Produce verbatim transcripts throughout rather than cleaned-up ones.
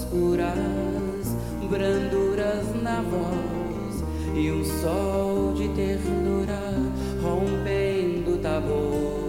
curas, branduras na voz e um sol de ternura rompendo o tabor.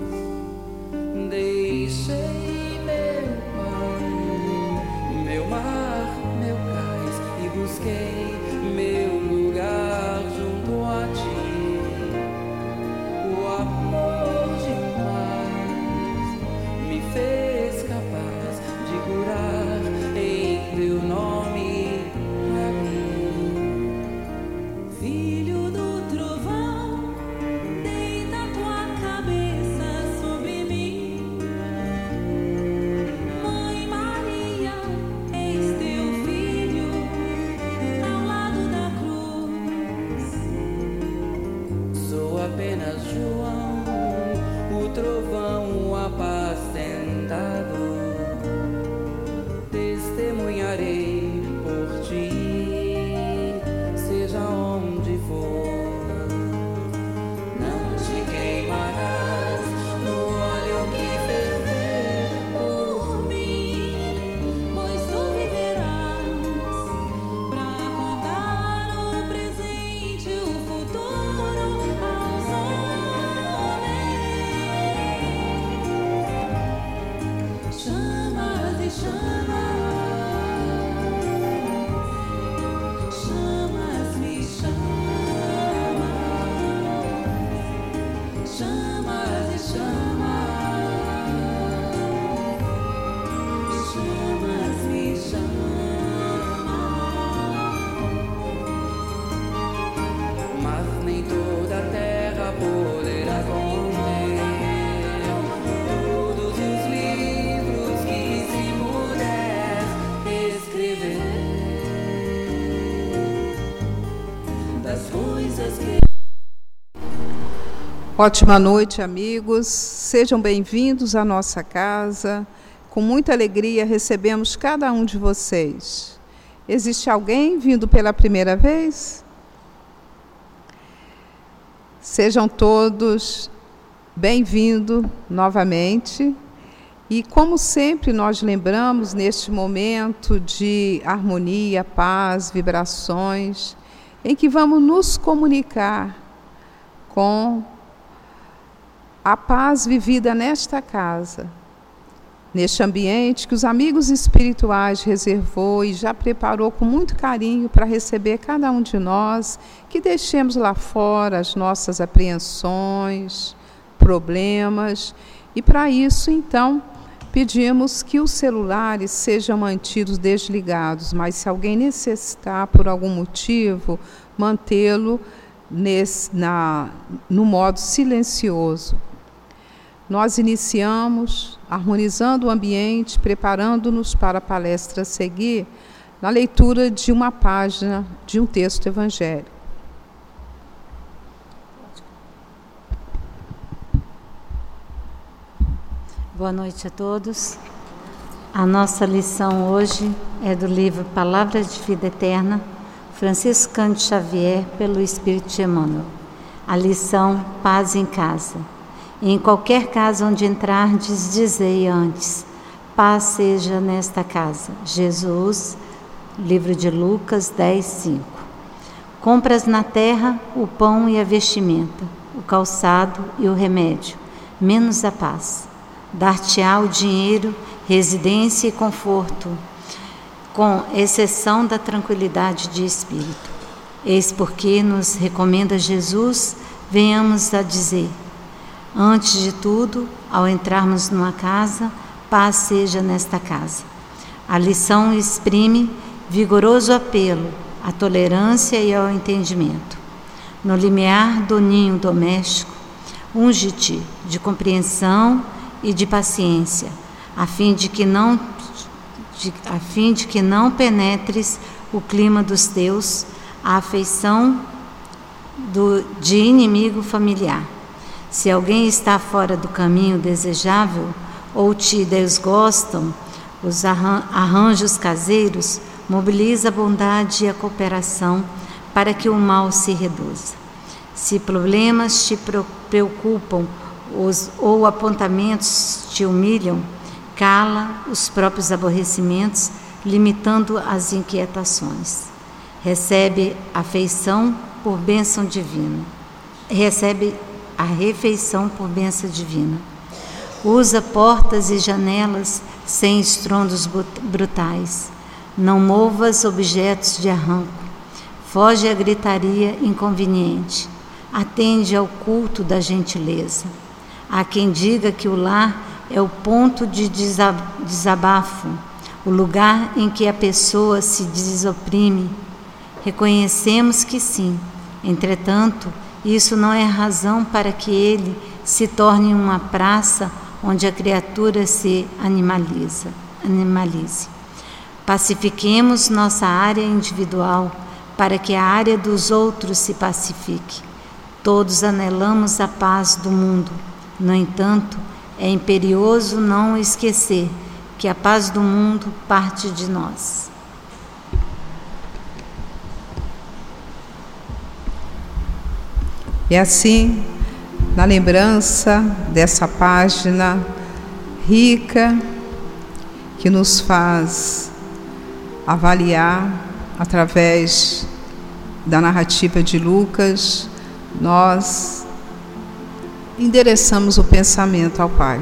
Deixei meu pai, meu mar, meu cais e busquei meu lugar junto a ti. O amor de paz me fez capaz de curar em teu nome a mim. Filho do trovão, deita tua cabeça sobre mim. Mãe Maria, eis teu filho ao lado da cruz. Sou apenas João, o trovão apacentado. Testemunharei por ti, seja onde for. Não te queimarás no óleo que ferver por mim, pois tu viverás pra contar o presente e o futuro aos homens. Chamas e chamas. Chamas, me chamas, chamas e chamas, chamas, me chamas, mas nem toda a terra poderá conter todos os livros que se puder escrever. Das coisas que... Ótima noite, amigos. Sejam bem-vindos à nossa casa. Com muita alegria recebemos cada um de vocês. Existe alguém vindo pela primeira vez? Sejam todos bem-vindos novamente. E, como sempre, nós lembramos neste momento de harmonia, paz, vibrações, em que vamos nos comunicar com a paz vivida nesta casa, neste ambiente que os amigos espirituais reservou e já preparou com muito carinho para receber cada um de nós, que deixemos lá fora as nossas apreensões, problemas, e para isso, então, pedimos que os celulares sejam mantidos desligados, mas se alguém necessitar, por algum motivo, mantê-lo nesse, na, no modo silencioso. Nós iniciamos harmonizando o ambiente, preparando-nos para a palestra a seguir, na leitura de uma página de um texto evangélico. Boa noite a todos. A nossa lição hoje é do livro Palavras de Vida Eterna, Francisco Cândido Xavier, pelo Espírito de Emmanuel. A lição Paz em Casa. Em qualquer casa onde entrardes, dizei antes, paz seja nesta casa. Jesus, livro de Lucas dez, cinco. Compras na terra o pão e a vestimenta, o calçado e o remédio, menos a paz. Dar-te-á o dinheiro, residência e conforto, com exceção da tranquilidade de espírito. Eis porque nos recomenda Jesus, venhamos a dizer, antes de tudo, ao entrarmos numa casa, paz seja nesta casa. A lição exprime vigoroso apelo à tolerância e ao entendimento. No limiar do ninho doméstico, unge-te de compreensão e de paciência, a fim de que não, de, a fim de que não penetres o clima dos teus, a afeição do, de inimigo familiar. Se alguém está fora do caminho desejável ou te desgostam os arranjos caseiros, mobiliza a bondade e a cooperação para que o mal se reduza. Se problemas te preocupam os, ou apontamentos te humilham, cala os próprios aborrecimentos, limitando as inquietações. Recebe a afeição por bênção divina. Recebe a refeição por bênção divina. Usa portas e janelas sem estrondos brutais. Não movas objetos de arranco. Foge à gritaria inconveniente. Atende ao culto da gentileza. Há quem diga que o lar é o ponto de desabafo, o lugar em que a pessoa se desoprime. Reconhecemos que sim. Entretanto, isso não é razão para que ele se torne uma praça onde a criatura se animaliza, animalize. Pacifiquemos nossa área individual para que a área dos outros se pacifique. Todos anelamos a paz do mundo. No entanto, é imperioso não esquecer que a paz do mundo parte de nós. E assim, na lembrança dessa página rica que nos faz avaliar através da narrativa de Lucas, nós endereçamos o pensamento ao Pai.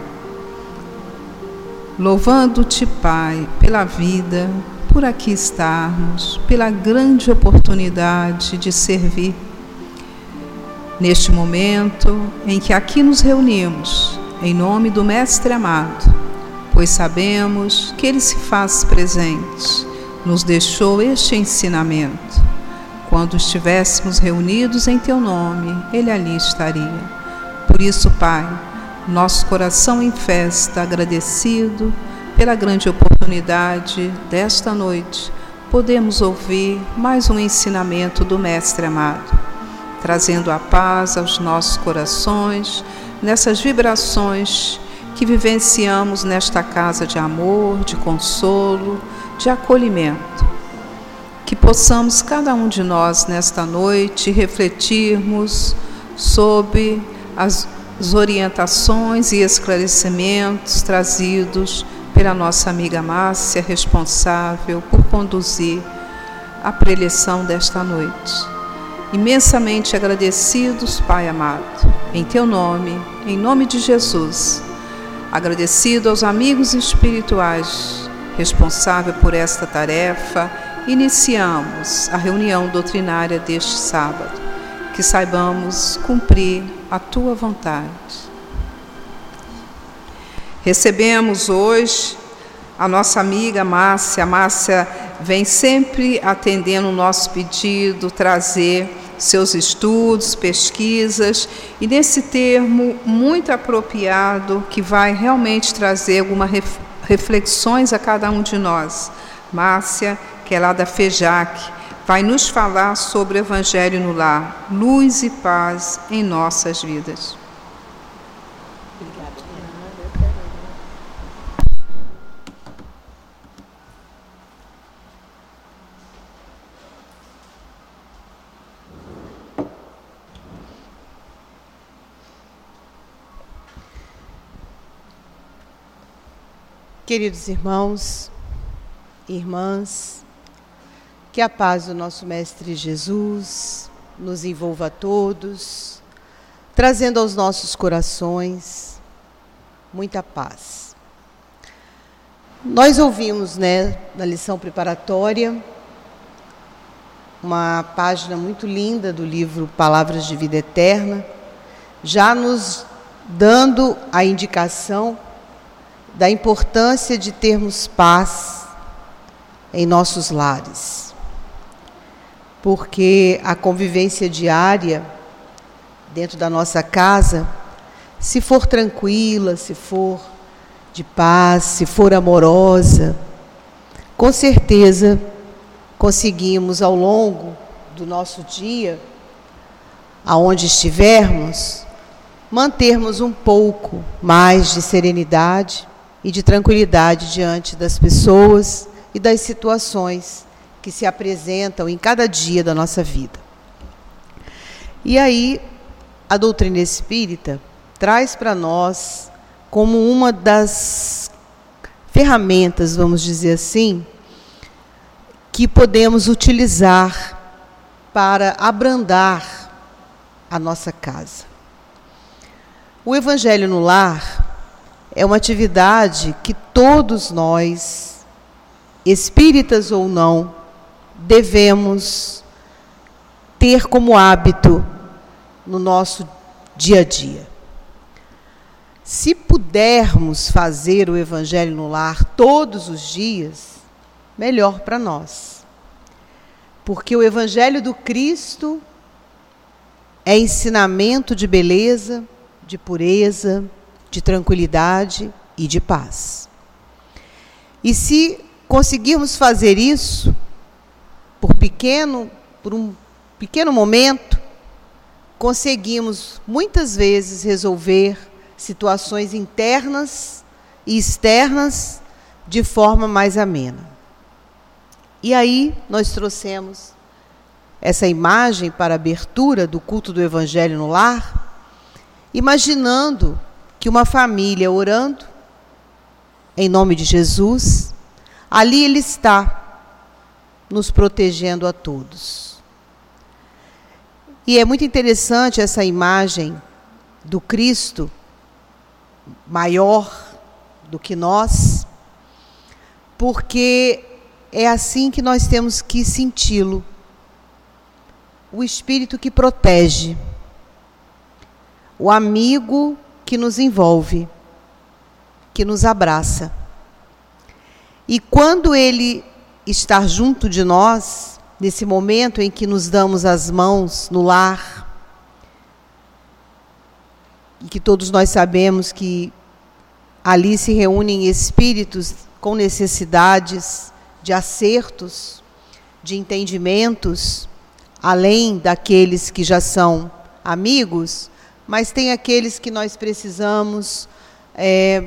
Louvando-te, Pai, pela vida, por aqui estarmos, pela grande oportunidade de servir. Neste momento em que aqui nos reunimos, em nome do Mestre amado, pois sabemos que Ele se faz presente, nos deixou este ensinamento. Quando estivéssemos reunidos em Teu nome, Ele ali estaria. Por isso, Pai, nosso coração em festa, agradecido pela grande oportunidade desta noite, podemos ouvir mais um ensinamento do Mestre amado, trazendo a paz aos nossos corações, nessas vibrações que vivenciamos nesta casa de amor, de consolo, de acolhimento. Que possamos, cada um de nós, nesta noite, refletirmos sobre as orientações e esclarecimentos trazidos pela nossa amiga Márcia, responsável por conduzir a preleção desta noite. Imensamente agradecidos, Pai amado, em Teu nome, em nome de Jesus. Agradecido aos amigos espirituais responsáveis por esta tarefa, iniciamos a reunião doutrinária deste sábado. Que saibamos cumprir a Tua vontade. Recebemos hoje a nossa amiga Márcia. A Márcia vem sempre atendendo o nosso pedido, trazer seus estudos, pesquisas, e nesse termo muito apropriado, que vai realmente trazer algumas reflexões a cada um de nós. Márcia, que é lá da FEJAC, vai nos falar sobre o Evangelho no Lar, luz e paz em nossas vidas. Queridos irmãos e irmãs, que a paz do nosso Mestre Jesus nos envolva a todos, trazendo aos nossos corações muita paz. Nós ouvimos, né, na lição preparatória, uma página muito linda do livro Palavras de Vida Eterna, já nos dando a indicação da importância de termos paz em nossos lares. Porque a convivência diária dentro da nossa casa, se for tranquila, se for de paz, se for amorosa, com certeza conseguimos ao longo do nosso dia, aonde estivermos, mantermos um pouco mais de serenidade e de tranquilidade diante das pessoas e das situações que se apresentam em cada dia da nossa vida. E aí, a doutrina espírita traz para nós, como uma das ferramentas, vamos dizer assim, que podemos utilizar para abrandar a nossa casa. O Evangelho no Lar é uma atividade que todos nós, espíritas ou não, devemos ter como hábito no nosso dia a dia. Se pudermos fazer o Evangelho no Lar todos os dias, melhor para nós. Porque o Evangelho do Cristo é ensinamento de beleza, de pureza, de tranquilidade e de paz. E se conseguirmos fazer isso, por pequeno, por um pequeno momento, conseguimos muitas vezes resolver situações internas e externas de forma mais amena. E aí nós trouxemos essa imagem para a abertura do culto do Evangelho no Lar, imaginando que uma família orando, em nome de Jesus, ali Ele está, nos protegendo a todos. E é muito interessante essa imagem do Cristo, maior do que nós, porque é assim que nós temos que senti-lo. O Espírito que protege, o amigo que nos envolve, que nos abraça. E quando Ele está junto de nós, nesse momento em que nos damos as mãos no lar, e que todos nós sabemos que ali se reúnem espíritos com necessidades de acertos, de entendimentos, além daqueles que já são amigos, mas tem aqueles que nós precisamos é,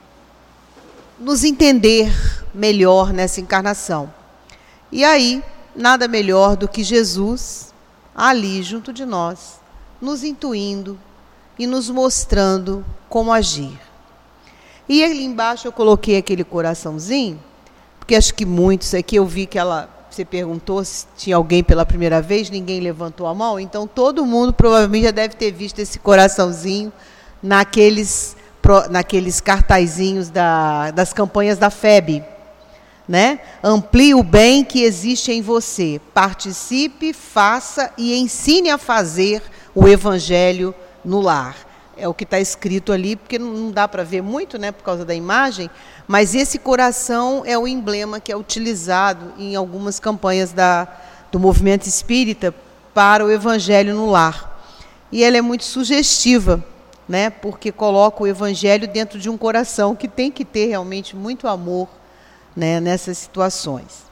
nos entender melhor nessa encarnação. E aí, nada melhor do que Jesus, ali junto de nós, nos intuindo e nos mostrando como agir. E ali embaixo eu coloquei aquele coraçãozinho, porque acho que muitos aqui, eu vi que ela, você perguntou se tinha alguém pela primeira vez, ninguém levantou a mão, então todo mundo provavelmente já deve ter visto esse coraçãozinho naqueles, naqueles cartazinhos da, das campanhas da F E B, né? Amplie o bem que existe em você, participe, faça e ensine a fazer o Evangelho no lar. É o que está escrito ali, porque não dá para ver muito, né, por causa da imagem, mas esse coração é o emblema que é utilizado em algumas campanhas da, do movimento espírita para o Evangelho no lar. E ela é muito sugestiva, né, porque coloca o Evangelho dentro de um coração que tem que ter realmente muito amor, né, nessas situações.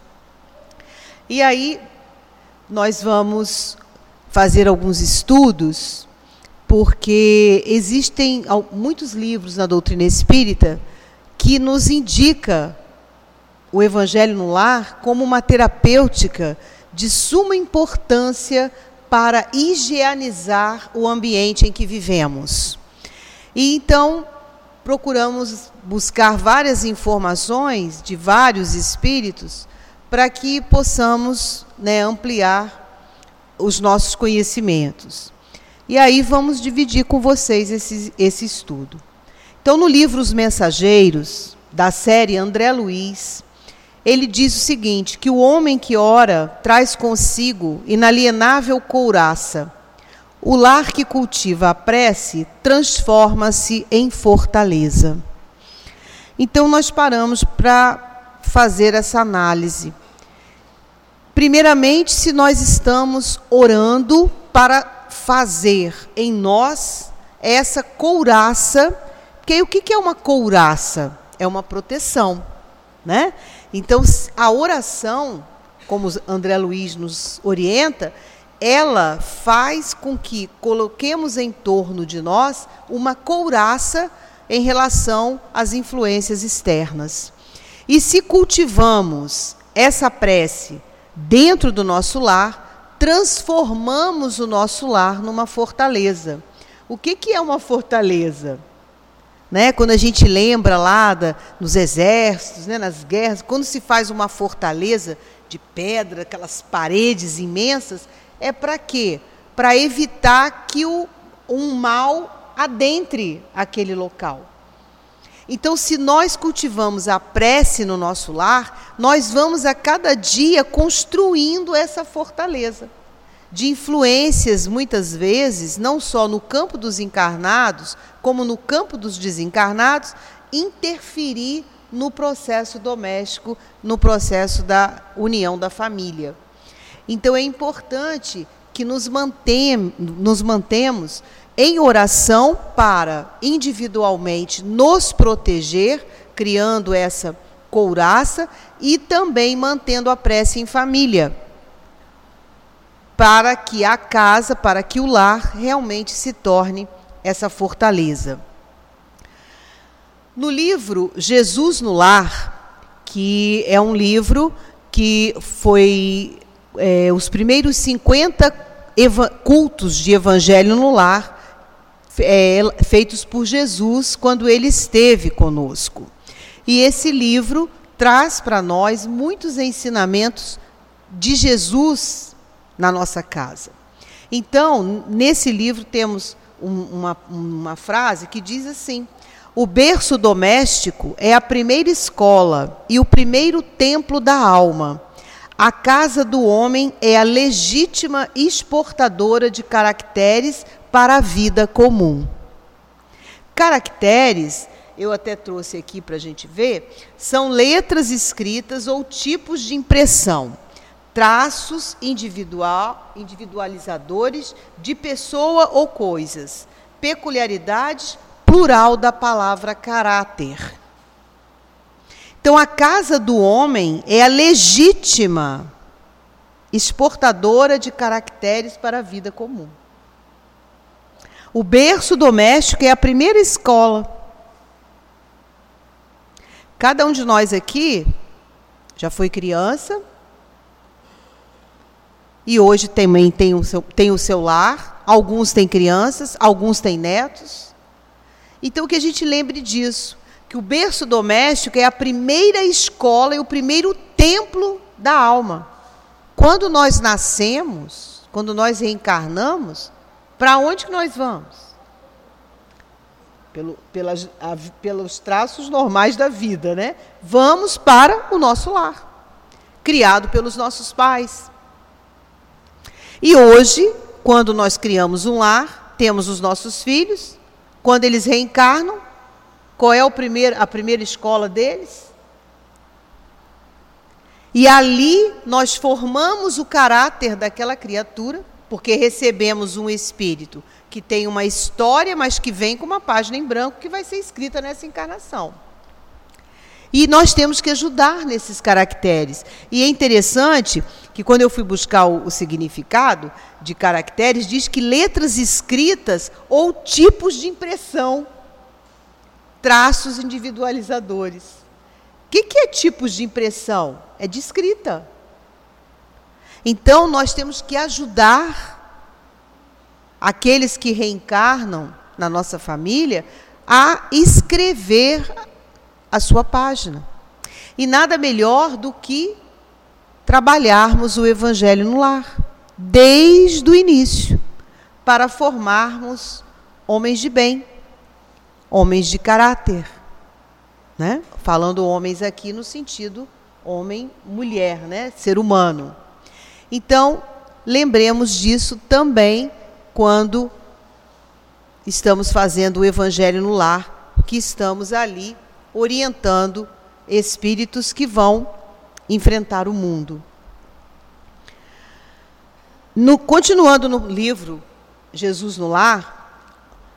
E aí nós vamos fazer alguns estudos, porque existem muitos livros na doutrina espírita que nos indica o Evangelho no Lar como uma terapêutica de suma importância para higienizar o ambiente em que vivemos. E então procuramos buscar várias informações de vários espíritos para que possamos, né, ampliar os nossos conhecimentos. E aí vamos dividir com vocês esse, esse estudo. Então, no livro Os Mensageiros, da série André Luiz, ele diz o seguinte, que o homem que ora traz consigo inalienável couraça. O lar que cultiva a prece transforma-se em fortaleza. Então, nós paramos para fazer essa análise. Primeiramente, se nós estamos orando para fazer em nós essa couraça, porque o que é uma couraça? É uma proteção, né? Então, a oração, como André Luiz nos orienta, ela faz com que coloquemos em torno de nós uma couraça em relação às influências externas. E se cultivamos essa prece dentro do nosso lar, transformamos o nosso lar numa fortaleza. O que que é uma fortaleza? né? Quando a gente lembra lá da, nos exércitos, né? Nas guerras, quando se faz uma fortaleza de pedra, aquelas paredes imensas, é para quê? Para evitar que o, um mal adentre aquele local. Então, se nós cultivamos a prece no nosso lar, nós vamos a cada dia construindo essa fortaleza de influências, muitas vezes, não só no campo dos encarnados, como no campo dos desencarnados, interferir no processo doméstico, no processo da união da família. Então, é importante que nos, mantem, nos mantemos em oração para, individualmente, nos proteger, criando essa couraça e também mantendo a prece em família, para que a casa, para que o lar realmente se torne essa fortaleza. No livro Jesus no Lar, que é um livro que foi é, os primeiros cinquenta cultos de Evangelho no Lar, É, feitos por Jesus quando ele esteve conosco. E esse livro traz para nós muitos ensinamentos de Jesus na nossa casa. Então, nesse livro temos um, uma, uma frase que diz assim: o berço doméstico é a primeira escola e o primeiro templo da alma. A casa do homem é a legítima exportadora de caracteres para a vida comum. Caracteres, eu até trouxe aqui para a gente ver, são letras escritas ou tipos de impressão, traços individual, individualizadores de pessoa ou coisas, peculiaridades, plural da palavra caráter. Então, a casa do homem é a legítima exportadora de caracteres para a vida comum. O berço doméstico é a primeira escola. Cada um de nós aqui já foi criança e hoje também tem o seu, tem o seu lar. Alguns têm crianças, alguns têm netos. Então, que a gente lembre disso, que o berço doméstico é a primeira escola e o primeiro templo da alma. Quando nós nascemos, quando nós reencarnamos, para onde que nós vamos? Pelo, pelas, a, pelos traços normais da vida, né? Vamos para o nosso lar, criado pelos nossos pais. E hoje, quando nós criamos um lar, temos os nossos filhos, quando eles reencarnam, qual é o primeiro, a primeira escola deles? E ali nós formamos o caráter daquela criatura, porque recebemos um espírito que tem uma história, mas que vem com uma página em branco que vai ser escrita nessa encarnação. E nós temos que ajudar nesses caracteres. E é interessante que quando eu fui buscar o, o significado de caracteres, diz que letras escritas ou tipos de impressão, traços individualizadores. O que, que é tipos de impressão? É de escrita. Então, nós temos que ajudar aqueles que reencarnam na nossa família a escrever a sua página. E nada melhor do que trabalharmos o Evangelho no lar, desde o início, para formarmos homens de bem, homens de caráter, né? Falando homens aqui no sentido homem, mulher, né? Ser humano. Então, lembremos disso também quando estamos fazendo o Evangelho no lar, que estamos ali orientando espíritos que vão enfrentar o mundo. No, continuando no livro Jesus no Lar,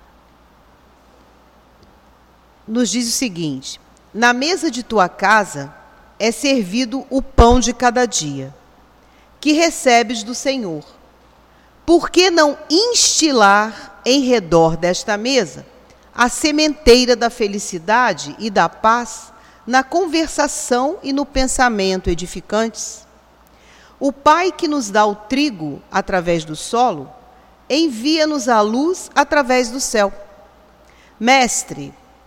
nos diz o seguinte: na mesa de tua casa é servido o pão de cada dia, que recebes do Senhor. Por que não instilar em redor desta mesa a sementeira da felicidade e da paz na conversação e no pensamento edificantes? O Pai que nos dá o trigo através do solo, envia-nos a luz através do céu. Mestre,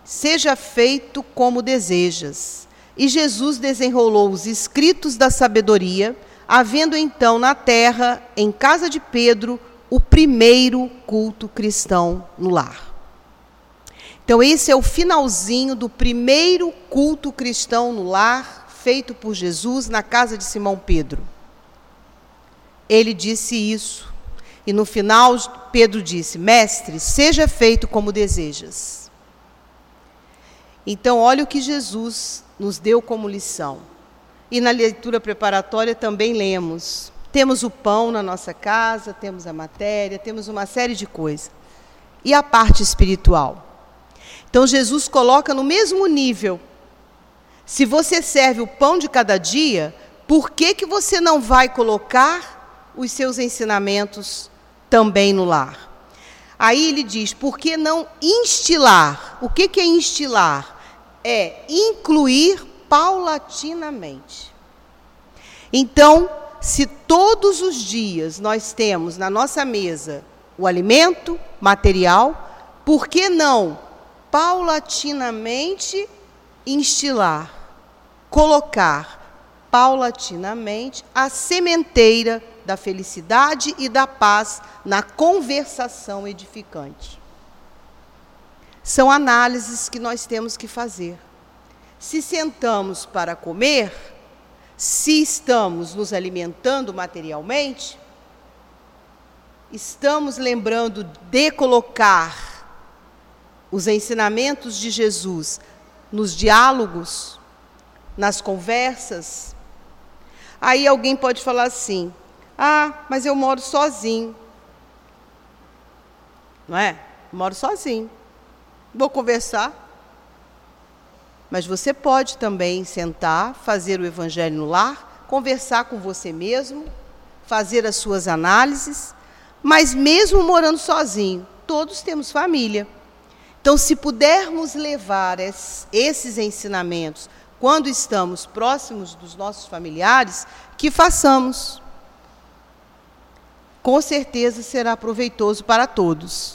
seja feito como desejas. E Jesus desenrolou os escritos da sabedoria, havendo então na terra, em casa de Pedro, o primeiro culto cristão no lar. Então esse é o finalzinho do primeiro culto cristão no lar, feito por Jesus na casa de Simão Pedro. Ele disse isso. E no final, Pedro disse: Mestre, seja feito como desejas. Então, olha o que Jesus nos deu como lição. E na leitura preparatória também lemos. Temos o pão na nossa casa, temos a matéria, temos uma série de coisas. E a parte espiritual? Então, Jesus coloca no mesmo nível. Se você serve o pão de cada dia, por que que você não vai colocar os seus ensinamentos também no lar? Aí ele diz: por que não instilar? O que que é instilar? É incluir paulatinamente. Então, se todos os dias nós temos na nossa mesa o alimento material, por que não paulatinamente instilar, colocar paulatinamente a sementeira da felicidade e da paz na conversação edificante? São análises que nós temos que fazer. Se sentamos para comer, se estamos nos alimentando materialmente, estamos lembrando de colocar os ensinamentos de Jesus nos diálogos, nas conversas. Aí alguém pode falar assim: ah, mas eu moro sozinho. Não é? Moro sozinho. Vou conversar. Mas você pode também sentar, fazer o evangelho no lar, conversar com você mesmo, fazer as suas análises, mas mesmo morando sozinho, todos temos família. Então, se pudermos levar esses ensinamentos quando estamos próximos dos nossos familiares, que façamos. Com certeza será proveitoso para todos.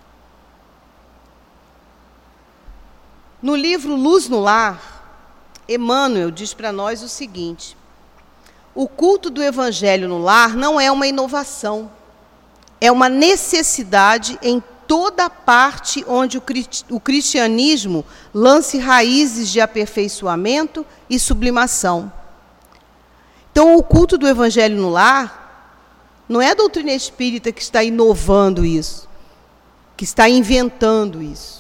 No livro Luz no Lar, Emmanuel diz para nós o seguinte: o culto do Evangelho no lar não é uma inovação, é uma necessidade em toda parte onde o cristianismo lance raízes de aperfeiçoamento e sublimação. Então, o culto do Evangelho no lar não é a doutrina espírita que está inovando isso, que está inventando isso.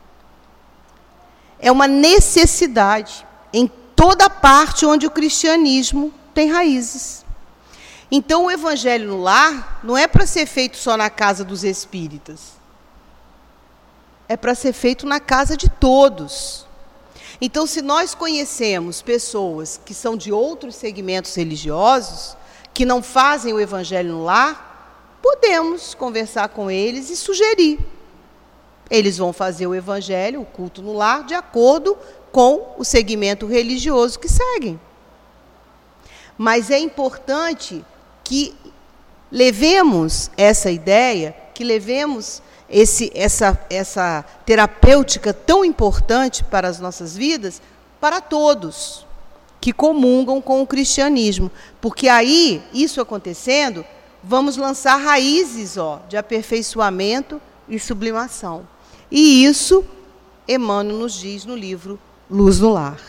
É uma necessidade em toda parte onde o cristianismo tem raízes. Então, o Evangelho no lar não é para ser feito só na casa dos espíritas. É para ser feito na casa de todos. Então, se nós conhecemos pessoas que são de outros segmentos religiosos, que não fazem o Evangelho no lar, podemos conversar com eles e sugerir. Eles vão fazer o Evangelho, o culto no lar, de acordo com o segmento religioso que seguem. Mas é importante que levemos essa ideia, que levemos esse, essa, essa terapêutica tão importante para as nossas vidas, para todos que comungam com o cristianismo. Porque aí, isso acontecendo, vamos lançar raízes ó, de aperfeiçoamento e sublimação. E isso Emmanuel nos diz no livro Luz no Lar.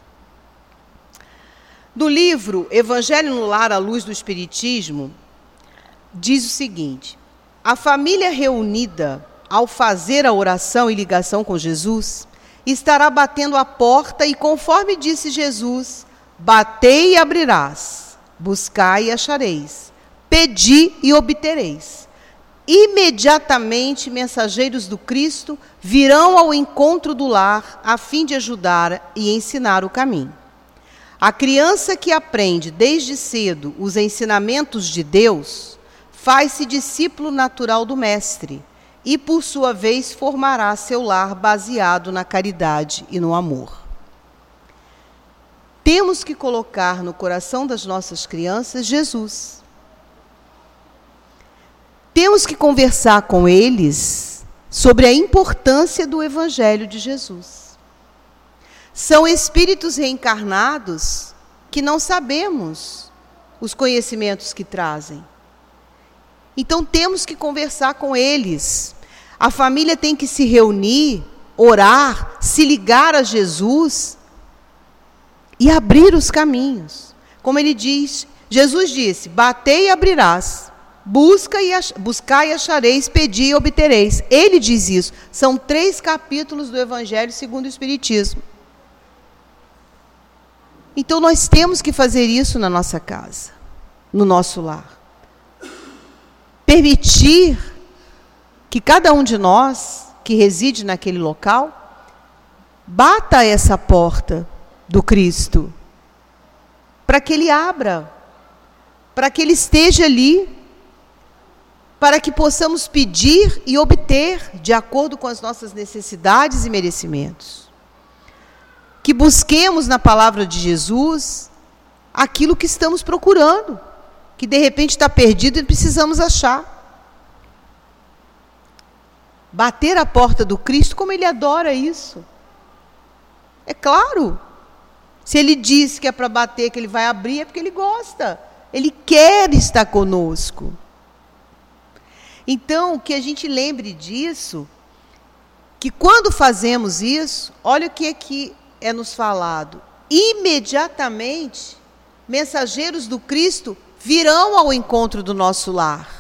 No livro Evangelho no Lar, à Luz do Espiritismo, diz o seguinte: a família reunida, ao fazer a oração e ligação com Jesus, estará batendo a porta e, conforme disse Jesus, batei e abrirás, buscai e achareis, pedi e obtereis. Imediatamente, mensageiros do Cristo virão ao encontro do lar, a fim de ajudar e ensinar o caminho. A criança que aprende desde cedo os ensinamentos de Deus, faz-se discípulo natural do Mestre e, por sua vez, formará seu lar baseado na caridade e no amor. Temos que colocar no coração das nossas crianças Jesus. Temos que conversar com eles sobre a importância do Evangelho de Jesus. São espíritos reencarnados que não sabemos os conhecimentos que trazem. Então temos que conversar com eles. A família tem que se reunir, orar, se ligar a Jesus e abrir os caminhos. Como ele diz, Jesus disse, batei e abrirás, busca e ach- buscai e achareis, pedi e obtereis. Ele diz isso. São três capítulos do Evangelho segundo o Espiritismo. Então nós temos que fazer isso na nossa casa, no nosso lar. Permitir que cada um de nós, que reside naquele local, bata essa porta do Cristo, para que Ele abra, para que Ele esteja ali, para que possamos pedir e obter, de acordo com as nossas necessidades e merecimentos. Que busquemos na palavra de Jesus aquilo que estamos procurando, que de repente está perdido e precisamos achar. Bater a porta do Cristo, como Ele adora isso. É claro. Se Ele diz que é para bater, que Ele vai abrir, é porque Ele gosta. Ele quer estar conosco. Então, que a gente lembre disso, que quando fazemos isso, olha o que aqui é nos falado. Imediatamente, mensageiros do Cristo virão ao encontro do nosso lar.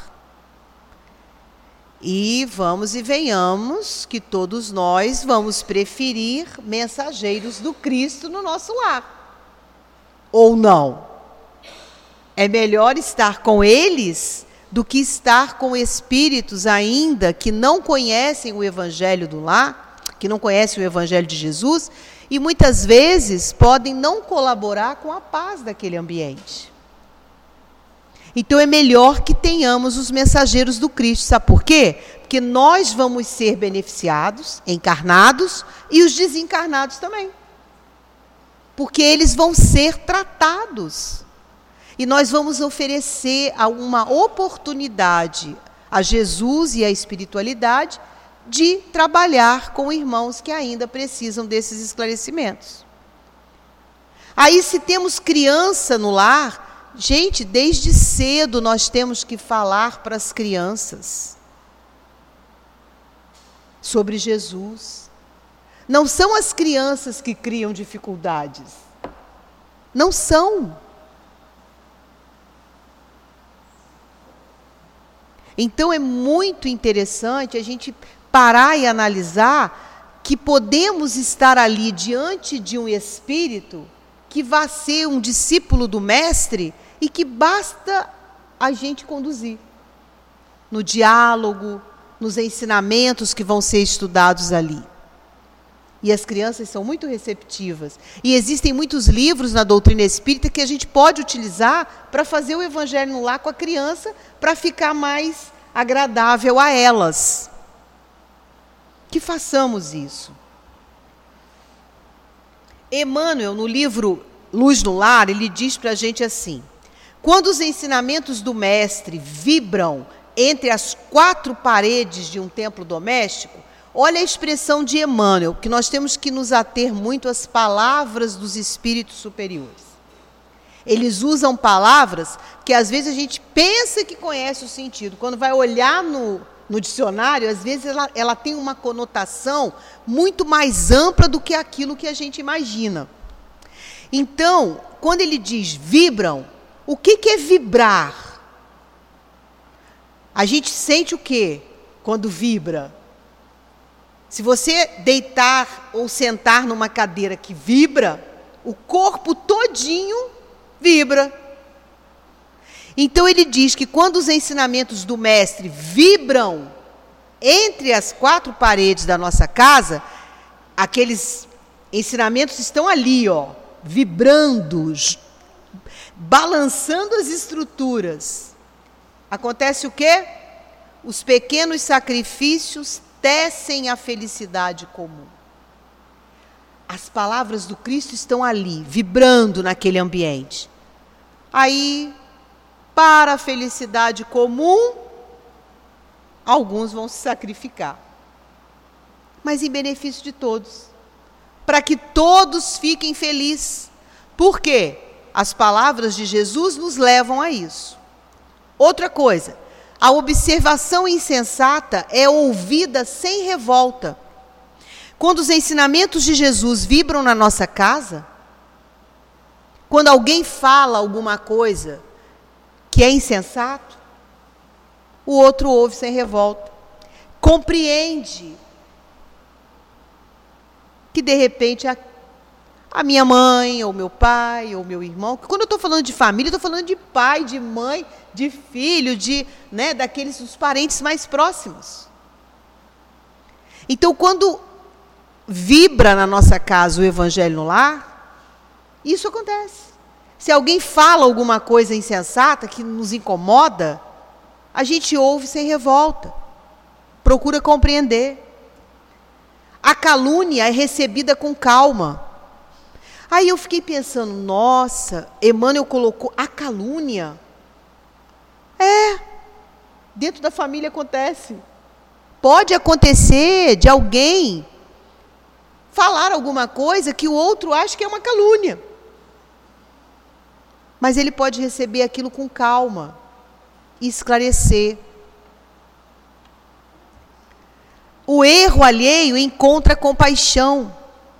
E vamos e venhamos que todos nós vamos preferir mensageiros do Cristo no nosso lar. Ou não? É melhor estar com eles do que estar com espíritos ainda que não conhecem o Evangelho do lar, que não conhecem o Evangelho de Jesus, e muitas vezes podem não colaborar com a paz daquele ambiente. Então é melhor que tenhamos os mensageiros do Cristo. Sabe por quê? Porque nós vamos ser beneficiados, encarnados, e os desencarnados também. Porque eles vão ser tratados. E nós vamos oferecer uma oportunidade a Jesus e à espiritualidade de trabalhar com irmãos que ainda precisam desses esclarecimentos. Aí, se temos criança no lar, gente, desde cedo nós temos que falar para as crianças sobre Jesus. Não são as crianças que criam dificuldades. Não são. Então é muito interessante a gente parar e analisar que podemos estar ali diante de um espírito que vai ser um discípulo do mestre e que basta a gente conduzir no diálogo, nos ensinamentos que vão ser estudados ali. E as crianças são muito receptivas. E existem muitos livros na doutrina espírita que a gente pode utilizar para fazer o evangelho no lar com a criança, para ficar mais agradável a elas. Que façamos isso. Emmanuel, no livro Luz no Lar, ele diz para a gente assim: quando os ensinamentos do mestre vibram entre as quatro paredes de um templo doméstico, olha a expressão de Emmanuel, que nós temos que nos ater muito às palavras dos espíritos superiores. Eles usam palavras que às vezes a gente pensa que conhece o sentido. Quando vai olhar no, no dicionário, às vezes ela, ela tem uma conotação muito mais ampla do que aquilo que a gente imagina. Então, quando ele diz vibram, o que, que é vibrar? A gente sente o quê quando vibra? Se você deitar ou sentar numa cadeira que vibra, o corpo todinho vibra. Então ele diz que quando os ensinamentos do mestre vibram entre as quatro paredes da nossa casa, aqueles ensinamentos estão ali, ó, vibrando, balançando as estruturas. Acontece o quê? Os pequenos sacrifícios tecem a felicidade comum. As palavras do Cristo estão ali, vibrando naquele ambiente. Aí, para a felicidade comum, alguns vão se sacrificar. mas em benefício de todos, para que todos fiquem felizes. Por quê? As palavras de Jesus nos levam a isso. Outra coisa, a observação insensata é ouvida sem revolta. Quando os ensinamentos de Jesus vibram na nossa casa, quando alguém fala alguma coisa que é insensato, o outro ouve sem revolta. Compreende que, de repente, a, a minha mãe, ou meu pai, ou meu irmão, quando eu estou falando de família, estou falando de pai, de mãe, de filho, de, né, daqueles os parentes mais próximos. Então, quando vibra na nossa casa o evangelho no lar, isso acontece. Se alguém fala alguma coisa insensata que nos incomoda, a gente ouve sem revolta, procura compreender. A calúnia é recebida com calma. Aí eu fiquei pensando, nossa, Emmanuel colocou a calúnia. É, dentro da família acontece. Pode acontecer de alguém falar alguma coisa que o outro acha que é uma calúnia. Mas ele pode receber aquilo com calma e esclarecer. O erro alheio encontra compaixão.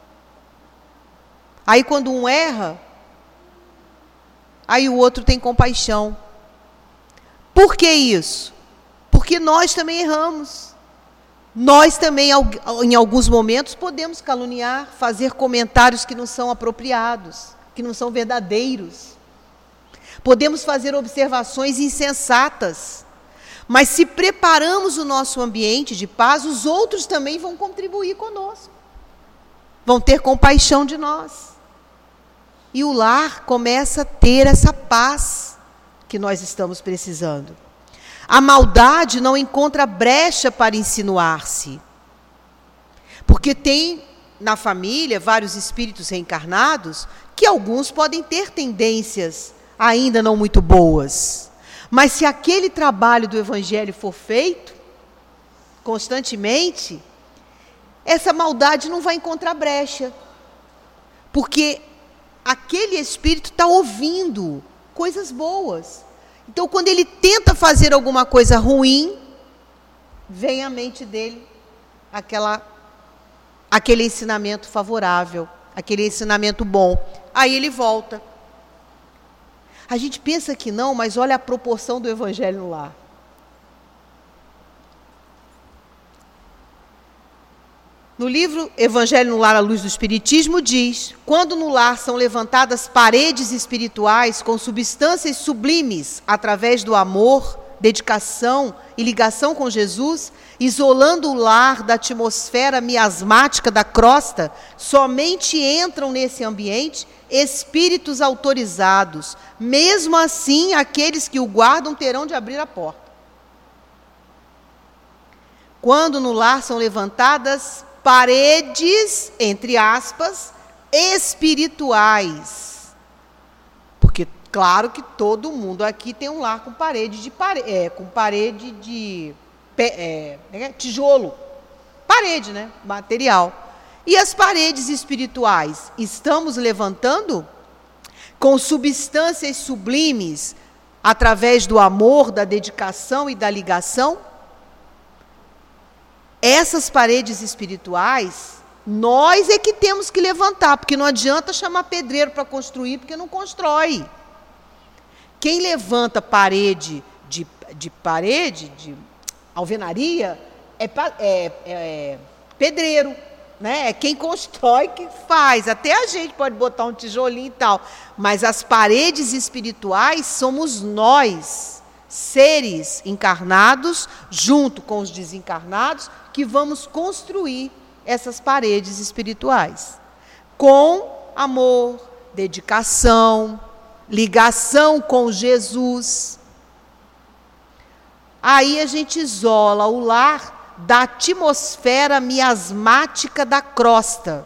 Aí quando um erra, aí o outro tem compaixão. Por que isso? Porque nós também erramos. Nós também, em alguns momentos, podemos caluniar, fazer comentários que não são apropriados, que não são verdadeiros. Podemos fazer observações insensatas. Mas se preparamos o nosso ambiente de paz, os outros também vão contribuir conosco. Vão ter compaixão de nós. E o lar começa a ter essa paz que nós estamos precisando. A maldade não encontra brecha para insinuar-se. Porque tem na família vários espíritos reencarnados que alguns podem ter tendências ainda não muito boas. Mas se aquele trabalho do evangelho for feito constantemente, essa maldade não vai encontrar brecha. Porque aquele espírito está ouvindo coisas boas. Então, quando ele tenta fazer alguma coisa ruim, vem à mente dele aquela, aquele ensinamento favorável, aquele ensinamento bom. Aí ele volta. A gente pensa que não, mas olha a proporção do evangelho no lar. No livro Evangelho no Lar à Luz do Espiritismo diz: quando no lar são levantadas paredes espirituais com substâncias sublimes através do amor, dedicação e ligação com Jesus, isolando o lar da atmosfera miasmática da crosta, somente entram nesse ambiente espíritos autorizados. Mesmo assim, aqueles que o guardam terão de abrir a porta. Quando no lar são levantadas paredes, entre aspas, espirituais. Porque, claro que todo mundo aqui tem um lar com parede de, pare é, com parede de é, é, tijolo. Parede, né? Material. E as paredes espirituais? Estamos levantando com substâncias sublimes, através do amor, da dedicação e da ligação? Essas paredes espirituais, nós é que temos que levantar, porque não adianta chamar pedreiro para construir, porque não constrói. Quem levanta parede de, de parede, de alvenaria, é, é, é pedreiro, né? É quem constrói que faz. Até a gente pode botar um tijolinho e tal, mas as paredes espirituais somos nós, seres encarnados, junto com os desencarnados, que vamos construir essas paredes espirituais. Com amor, dedicação, ligação com Jesus. Aí a gente isola o lar da atmosfera miasmática da crosta.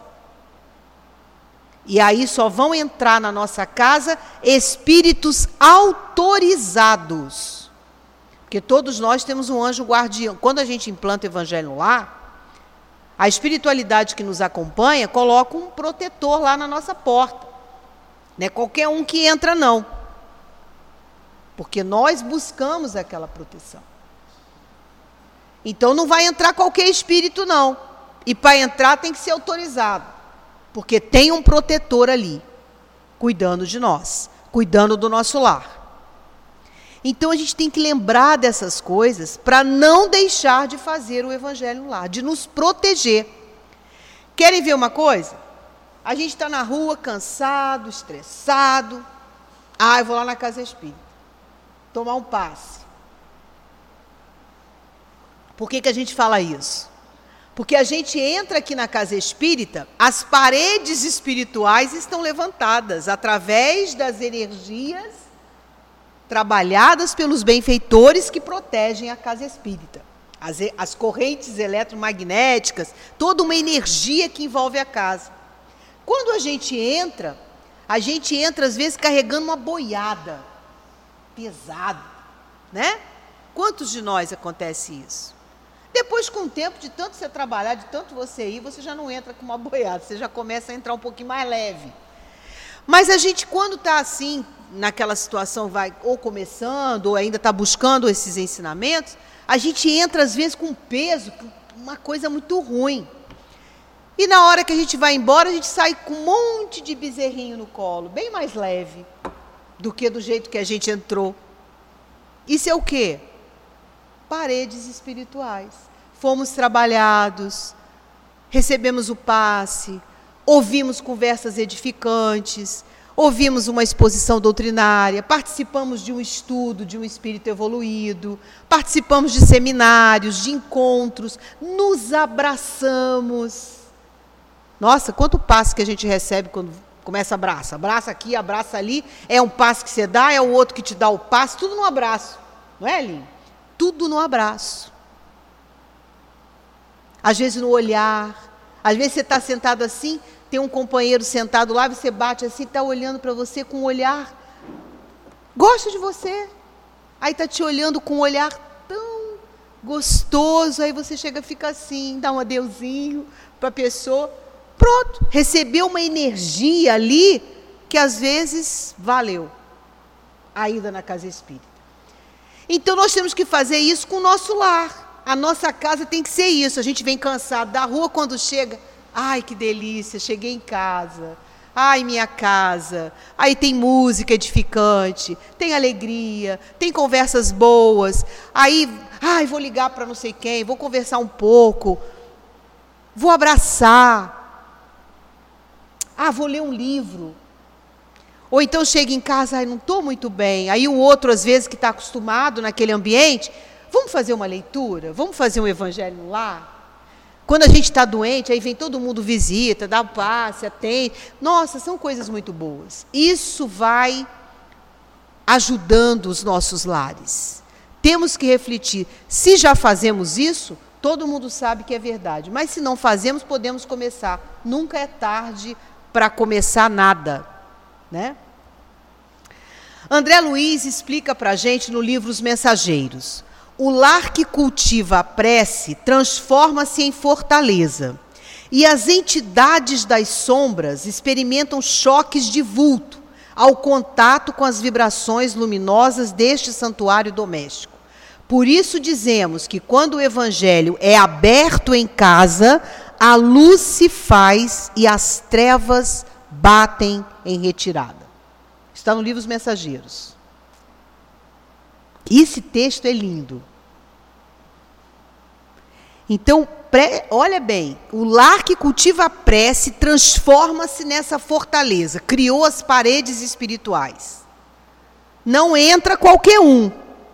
E aí só vão entrar na nossa casa espíritos autorizados. Porque todos nós temos um anjo guardião. Quando a gente implanta o evangelho no lar, A espiritualidade que nos acompanha coloca um protetor lá na nossa porta. Não é qualquer um que entra, não. Porque nós buscamos aquela proteção. Então não vai entrar qualquer espírito, não. E para entrar tem que ser autorizado. Porque tem um protetor ali, cuidando de nós, cuidando do nosso lar. Então a gente tem que lembrar dessas coisas para não deixar de fazer o evangelho no lar, de nos proteger. Querem ver uma coisa? A gente está na rua, cansado, estressado. Ah, eu vou lá na casa espírita, tomar um passe. Por que que a gente fala isso? Porque a gente entra aqui na casa espírita, as paredes espirituais estão levantadas através das energias trabalhadas pelos benfeitores que protegem a casa espírita. As, as correntes eletromagnéticas, toda uma energia que envolve a casa. Quando a gente entra, a gente entra às vezes carregando uma boiada, pesado, né? Quantos de nós acontece isso? Depois, com o tempo, de tanto você trabalhar, de tanto você ir, você já não entra com uma boiada, você já começa a entrar um pouquinho mais leve. Mas a gente, quando está assim, naquela situação, vai ou começando, ou ainda está buscando esses ensinamentos, a gente entra, às vezes, com peso, uma coisa muito ruim. E na hora que a gente vai embora, a gente sai com um monte de bezerrinho no colo, bem mais leve do que do jeito que a gente entrou. Isso é o quê? Paredes espirituais. Fomos trabalhados, recebemos o passe, ouvimos conversas edificantes, ouvimos uma exposição doutrinária, participamos de um estudo de um espírito evoluído, participamos de seminários, de encontros, nos abraçamos. Nossa, quanto passe que a gente recebe quando começa a abraçar. Abraça aqui, abraça ali, é um passe que você dá, é o outro que te dá o passe, tudo no abraço. Não é, Aline? Tudo no abraço. Às vezes no olhar, às vezes você está sentado assim, tem um companheiro sentado lá, você bate assim, está olhando para você com um olhar, gosta de você, aí está te olhando com um olhar tão gostoso, aí você chega e fica assim, dá um adeuzinho para a pessoa, pronto, recebeu uma energia ali, que às vezes valeu a ida na casa espírita. Então nós temos que fazer isso com o nosso lar, a nossa casa tem que ser isso, a gente vem cansado da rua, quando chega, ai, que delícia, cheguei em casa. Ai, minha casa. Aí tem música edificante, tem alegria, tem conversas boas. Aí, ai, vou ligar para não sei quem, vou conversar um pouco. Vou abraçar. Ah, vou ler um livro. Ou então chega em casa, ai, não estou muito bem. Aí o outro, às vezes, que está acostumado naquele ambiente, vamos fazer uma leitura? Vamos fazer um evangelho no lar? Quando a gente está doente, aí vem todo mundo visita, dá um passe, atende. Nossa, são coisas muito boas. Isso vai ajudando os nossos lares. Temos que refletir. Se já fazemos isso, todo mundo sabe que é verdade. Mas se não fazemos, podemos começar. Nunca é tarde para começar nada, né? André Luiz explica para a gente no livro Os Mensageiros. O lar que cultiva a prece transforma-se em fortaleza. E as entidades das sombras experimentam choques de vulto ao contato com as vibrações luminosas deste santuário doméstico. Por isso dizemos que quando o evangelho é aberto em casa, a luz se faz e as trevas batem em retirada. Está no livro Os Mensageiros. Esse texto é lindo. Então, pré, olha bem, o lar que cultiva a prece transforma-se nessa fortaleza, criou as paredes espirituais. Não entra qualquer um.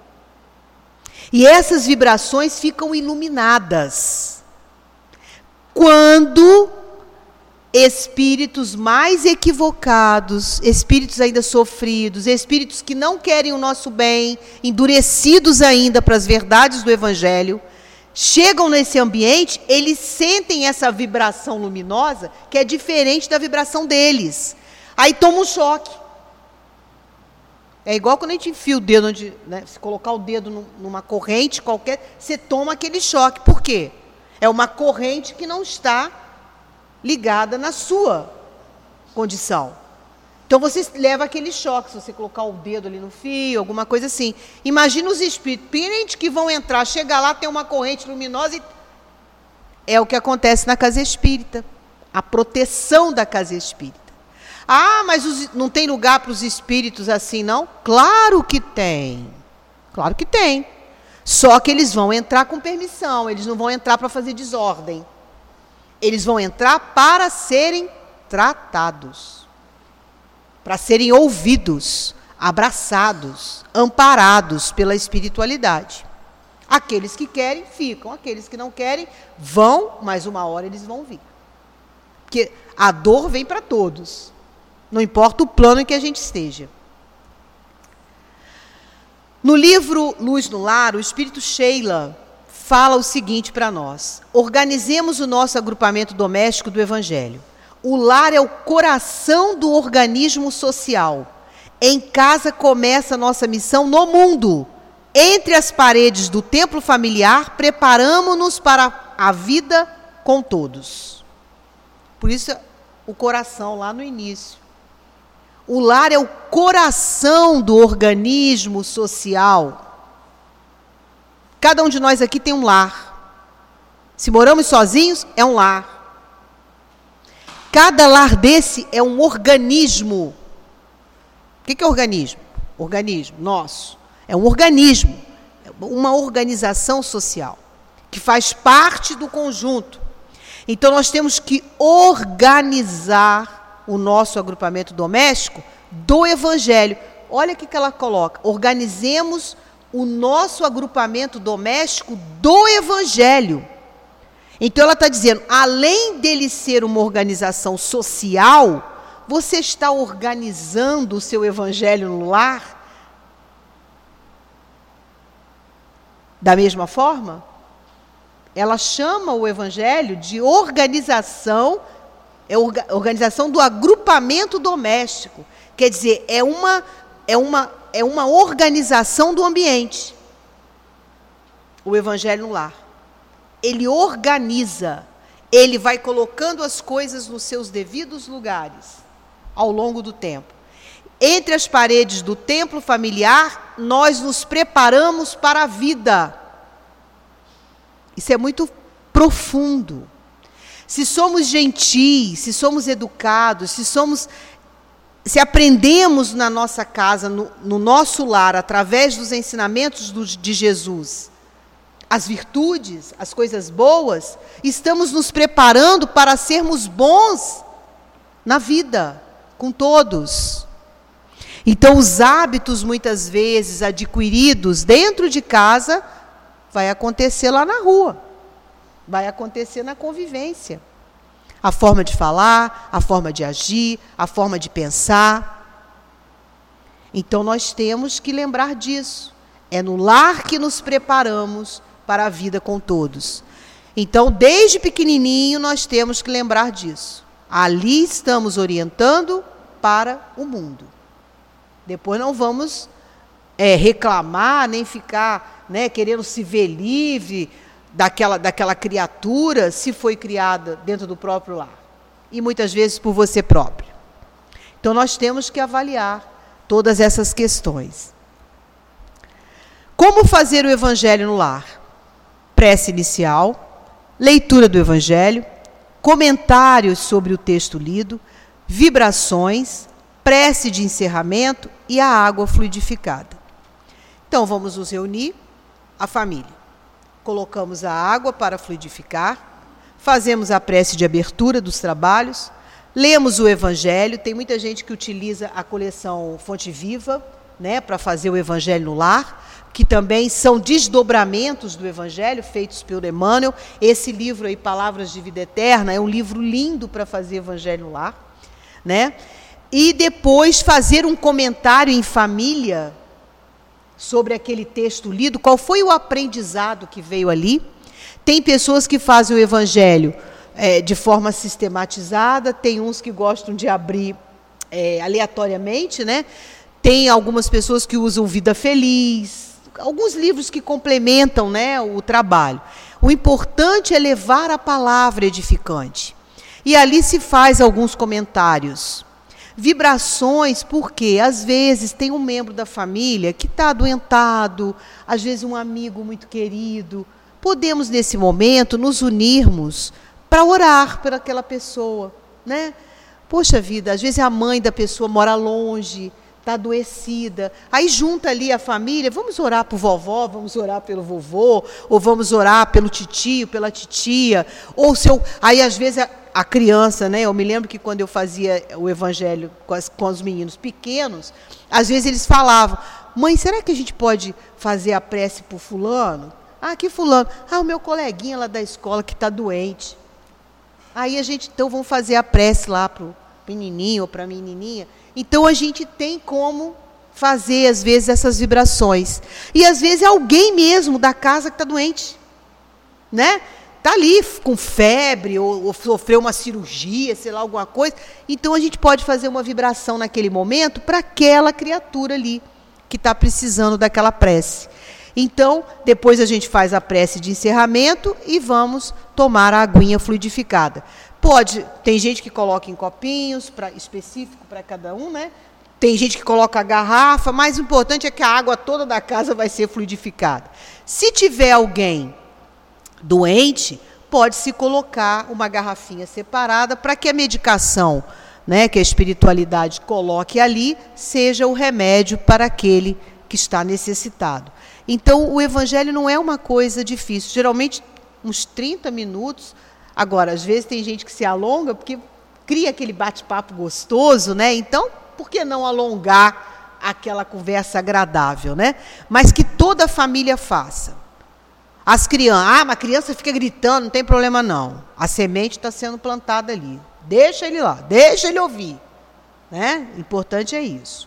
E essas vibrações ficam iluminadas. Quando espíritos mais equivocados, espíritos ainda sofridos, espíritos que não querem o nosso bem, endurecidos ainda para as verdades do Evangelho, chegam nesse ambiente, eles sentem essa vibração luminosa que é diferente da vibração deles. Aí toma um choque. É igual quando a gente enfia o dedo, onde, né, se colocar o dedo numa corrente qualquer, você toma aquele choque. Por quê? É uma corrente que não está ligada na sua condição. Então você leva aquele choque, se você colocar o dedo ali no fio, alguma coisa assim. Imagina os espíritos que vão entrar, chega lá, tem uma corrente luminosa e... É o que acontece na casa espírita. A proteção da casa espírita. Ah, mas os, não tem lugar para os espíritos assim, não? Claro que tem. Claro que tem. Só que eles vão entrar com permissão, eles não vão entrar para fazer desordem. Eles vão entrar para serem tratados, para serem ouvidos, abraçados, amparados pela espiritualidade. Aqueles que querem, ficam. Aqueles que não querem, vão, mas uma hora eles vão vir. Porque a dor vem para todos. Não importa o plano em que a gente esteja. No livro Luz no Lar, o Espírito Sheila fala o seguinte para nós. Organizemos o nosso agrupamento doméstico do Evangelho. O lar é o coração do organismo social. Em casa começa a nossa missão no mundo. Entre as paredes do templo familiar, preparamo-nos para a vida com todos. Por isso, o coração lá no início. O lar é o coração do organismo social. Cada um de nós aqui tem um lar. Se moramos sozinhos, é um lar. Cada lar desse é um organismo. O que é organismo? Organismo, nosso. É um organismo, uma organização social, que faz parte do conjunto. Então, nós temos que organizar o nosso agrupamento doméstico do Evangelho. Olha o que ela coloca. Organizemos o nosso agrupamento doméstico do Evangelho. Então, ela está dizendo, além dele ser uma organização social, você está organizando o seu Evangelho no lar? Da mesma forma, ela chama o Evangelho de organização, é orga, organização do agrupamento doméstico. Quer dizer, é uma, é, uma, é uma organização do ambiente. O Evangelho no lar. Ele organiza, ele vai colocando as coisas nos seus devidos lugares, ao longo do tempo. Entre as paredes do templo familiar, nós nos preparamos para a vida. Isso é muito profundo. Se somos gentis, se somos educados, se somos, se aprendemos na nossa casa, no, no nosso lar, através dos ensinamentos do, de Jesus, as virtudes, as coisas boas, estamos nos preparando para sermos bons na vida, com todos. Então, os hábitos, muitas vezes, adquiridos dentro de casa, vai acontecer lá na rua. Vai acontecer na convivência. A forma de falar, a forma de agir, a forma de pensar. Então, nós temos que lembrar disso. É no lar que nos preparamos para a vida com todos. Então, desde pequenininho, nós temos que lembrar disso. Ali estamos orientando para o mundo. Depois não vamos é, reclamar, nem ficar, né, querendo se ver livre daquela, daquela criatura, se foi criada dentro do próprio lar. E muitas vezes por você próprio. Então nós temos que avaliar todas essas questões. Como fazer o Evangelho no lar? Prece inicial, leitura do Evangelho, comentários sobre o texto lido, vibrações, prece de encerramento e a água fluidificada. Então, vamos nos reunir, a família. Colocamos a água para fluidificar, fazemos a prece de abertura dos trabalhos, lemos o Evangelho. Tem muita gente que utiliza a coleção Fonte Viva, né, para fazer o Evangelho no lar, que também são desdobramentos do Evangelho, feitos pelo Emmanuel. Esse livro aí, Palavras de Vida Eterna, é um livro lindo para fazer Evangelho no lar, né? E depois fazer um comentário em família sobre aquele texto lido, qual foi o aprendizado que veio ali. Tem pessoas que fazem o Evangelho é, de forma sistematizada, tem uns que gostam de abrir é, aleatoriamente, né? Tem algumas pessoas que usam Vida Feliz, alguns livros que complementam, né, o trabalho. O importante é levar a palavra edificante. E ali se faz alguns comentários. Vibrações, porque às vezes tem um membro da família que está adoentado, às vezes um amigo muito querido. Podemos, nesse momento, nos unirmos para orar por aquela pessoa, né? Poxa vida, às vezes a mãe da pessoa mora longe, está adoecida. Aí junta ali a família, vamos orar por vovó, vamos orar pelo vovô, ou vamos orar pelo titio, pela titia, ou seu... Aí às vezes a, a criança, né? Eu me lembro que quando eu fazia o evangelho com, as, com os meninos pequenos, às vezes eles falavam, mãe, será que a gente pode fazer a prece por fulano? Ah, que fulano? Ah, o meu coleguinha lá da escola que está doente. Aí a gente, então, vamos fazer a prece lá para o menininho ou para a menininha. Então, a gente tem como fazer, às vezes, essas vibrações. E, às vezes, é alguém mesmo da casa que está doente. Né? Está ali com febre ou, ou sofreu uma cirurgia, sei lá, alguma coisa. Então, a gente pode fazer uma vibração naquele momento para aquela criatura ali que está precisando daquela prece. Então, depois a gente faz a prece de encerramento e vamos tomar a aguinha fluidificada. Pode, tem gente que coloca em copinhos, pra, específico para cada um, né? Tem gente que coloca a garrafa, mas o importante é que a água toda da casa vai ser fluidificada. Se tiver alguém doente, pode-se colocar uma garrafinha separada para que a medicação, né, que a espiritualidade coloque ali, seja o remédio para aquele que está necessitado. Então, o evangelho não é uma coisa difícil. Geralmente, uns trinta minutos. Agora, às vezes tem gente que se alonga, porque cria aquele bate-papo gostoso, né? Então, por que não alongar aquela conversa agradável, né? Mas que toda a família faça. As crianças, ah, mas a criança fica gritando, não tem problema não. A semente está sendo plantada ali. Deixa ele lá, deixa ele ouvir. Né? O importante é isso.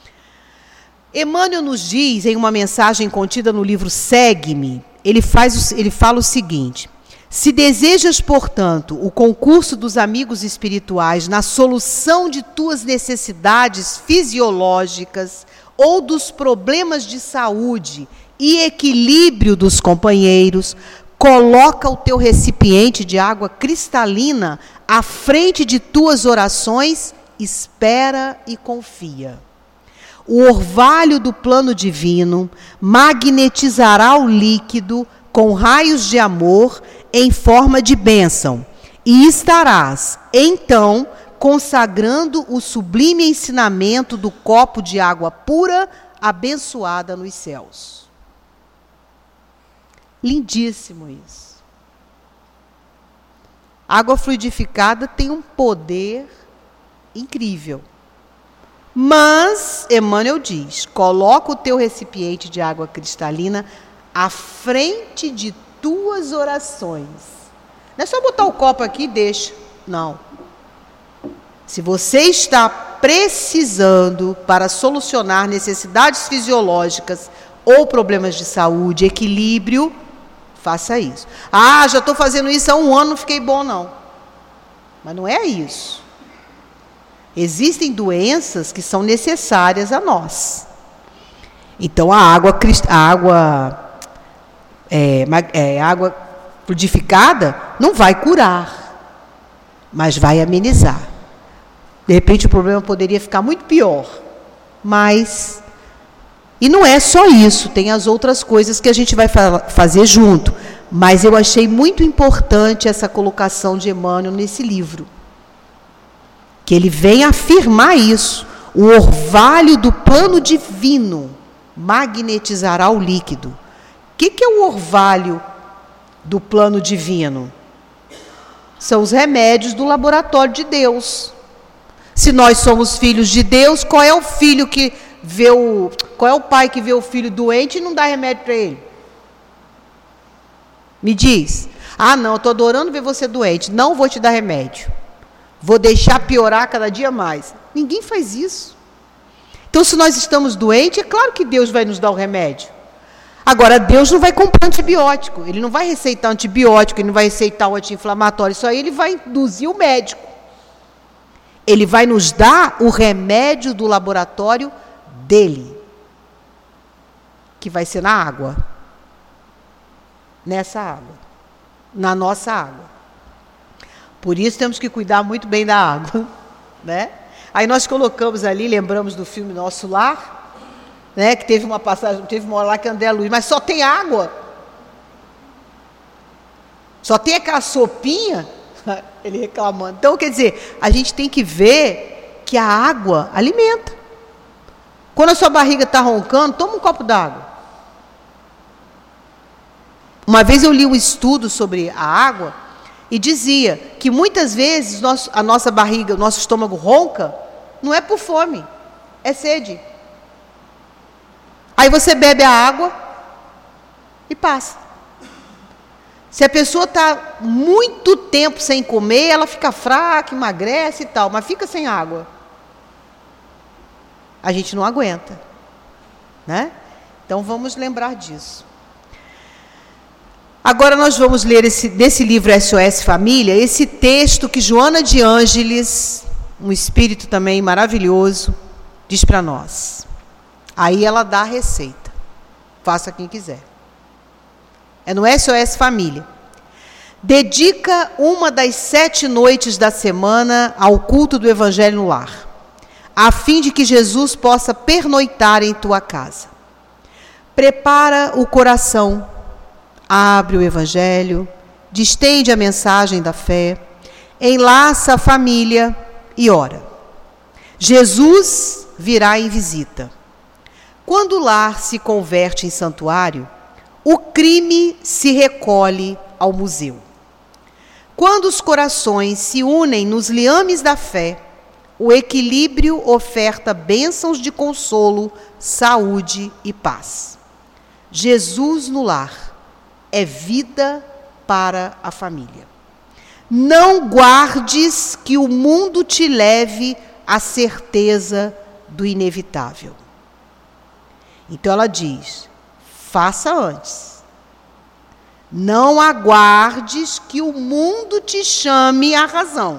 Emmanuel nos diz, em uma mensagem contida no livro Segue-me, ele, faz, ele fala o seguinte: se desejas, portanto, o concurso dos amigos espirituais na solução de tuas necessidades fisiológicas ou dos problemas de saúde e equilíbrio dos companheiros, coloca o teu recipiente de água cristalina à frente de tuas orações, espera e confia. O orvalho do plano divino magnetizará o líquido com raios de amor em forma de bênção, e estarás, então, consagrando o sublime ensinamento do copo de água pura, abençoada nos céus. Lindíssimo isso. Água fluidificada tem um poder incrível. Mas, Emmanuel diz, coloca o teu recipiente de água cristalina à frente de tuas orações. Não é só botar o copo aqui e deixa. Não. Se você está precisando para solucionar necessidades fisiológicas ou problemas de saúde, equilíbrio, faça isso. Ah, já estou fazendo isso há um ano, não fiquei bom, não. Mas não é isso. Existem doenças que são necessárias a nós. Então, a água, a água, é, é, água fluidificada não vai curar, mas vai amenizar. De repente, o problema poderia ficar muito pior. Mas, e não é só isso, tem as outras coisas que a gente vai fa- fazer junto. Mas eu achei muito importante essa colocação de Emmanuel nesse livro. Que ele vem afirmar isso. O orvalho do plano divino magnetizará o líquido. O que, que é o orvalho do plano divino? São os remédios do laboratório de Deus. Se nós somos filhos de Deus, qual é o filho que vê o... Qual é o pai que vê o filho doente e não dá remédio para ele? Me diz. Ah, não, eu estou adorando ver você doente. Não vou te dar remédio. Vou deixar piorar cada dia mais. Ninguém faz isso. Então, se nós estamos doentes, é claro que Deus vai nos dar o remédio. Agora, Deus não vai comprar antibiótico. Ele não vai receitar antibiótico, ele não vai receitar o anti-inflamatório. Isso aí ele vai induzir o médico. Ele vai nos dar o remédio do laboratório dele. Que vai ser na água. Nessa água. na nossa água. Por isso temos que cuidar muito bem da água, né? Aí nós colocamos ali, lembramos do filme Nosso Lar, né? Que teve uma passagem, teve uma hora lá que André Luiz, mas só tem água. Só tem aquela sopinha, ele reclamando. Então, quer dizer, a gente tem que ver que a água alimenta. Quando a sua barriga está roncando, toma um copo d'água. Uma vez eu li um estudo sobre a água e dizia que muitas vezes nosso, a nossa barriga, o nosso estômago ronca, não é por fome, é sede. Aí você bebe a água e passa. Se a pessoa está muito tempo sem comer, ela fica fraca, emagrece e tal, mas fica sem água. A gente não aguenta, né? Então vamos lembrar disso. Agora nós vamos ler esse, desse livro S O S Família, esse texto que Joana de Ângeles, um espírito também maravilhoso, diz para nós. Aí ela dá a receita. Faça quem quiser. É no S O S Família. Dedica uma das sete noites da semana ao culto do Evangelho no lar, a fim de que Jesus possa pernoitar em tua casa. Prepara o coração, abre o Evangelho, distende a mensagem da fé, enlaça a família e ora. Jesus virá em visita. Quando o lar se converte em santuário, o crime se recolhe ao museu. Quando os corações se unem nos liames da fé, o equilíbrio oferta bênçãos de consolo, saúde e paz. Jesus no lar é vida para a família. Não guardes que o mundo te leve à certeza do inevitável. Então ela diz, faça antes. Não aguardes que o mundo te chame à razão.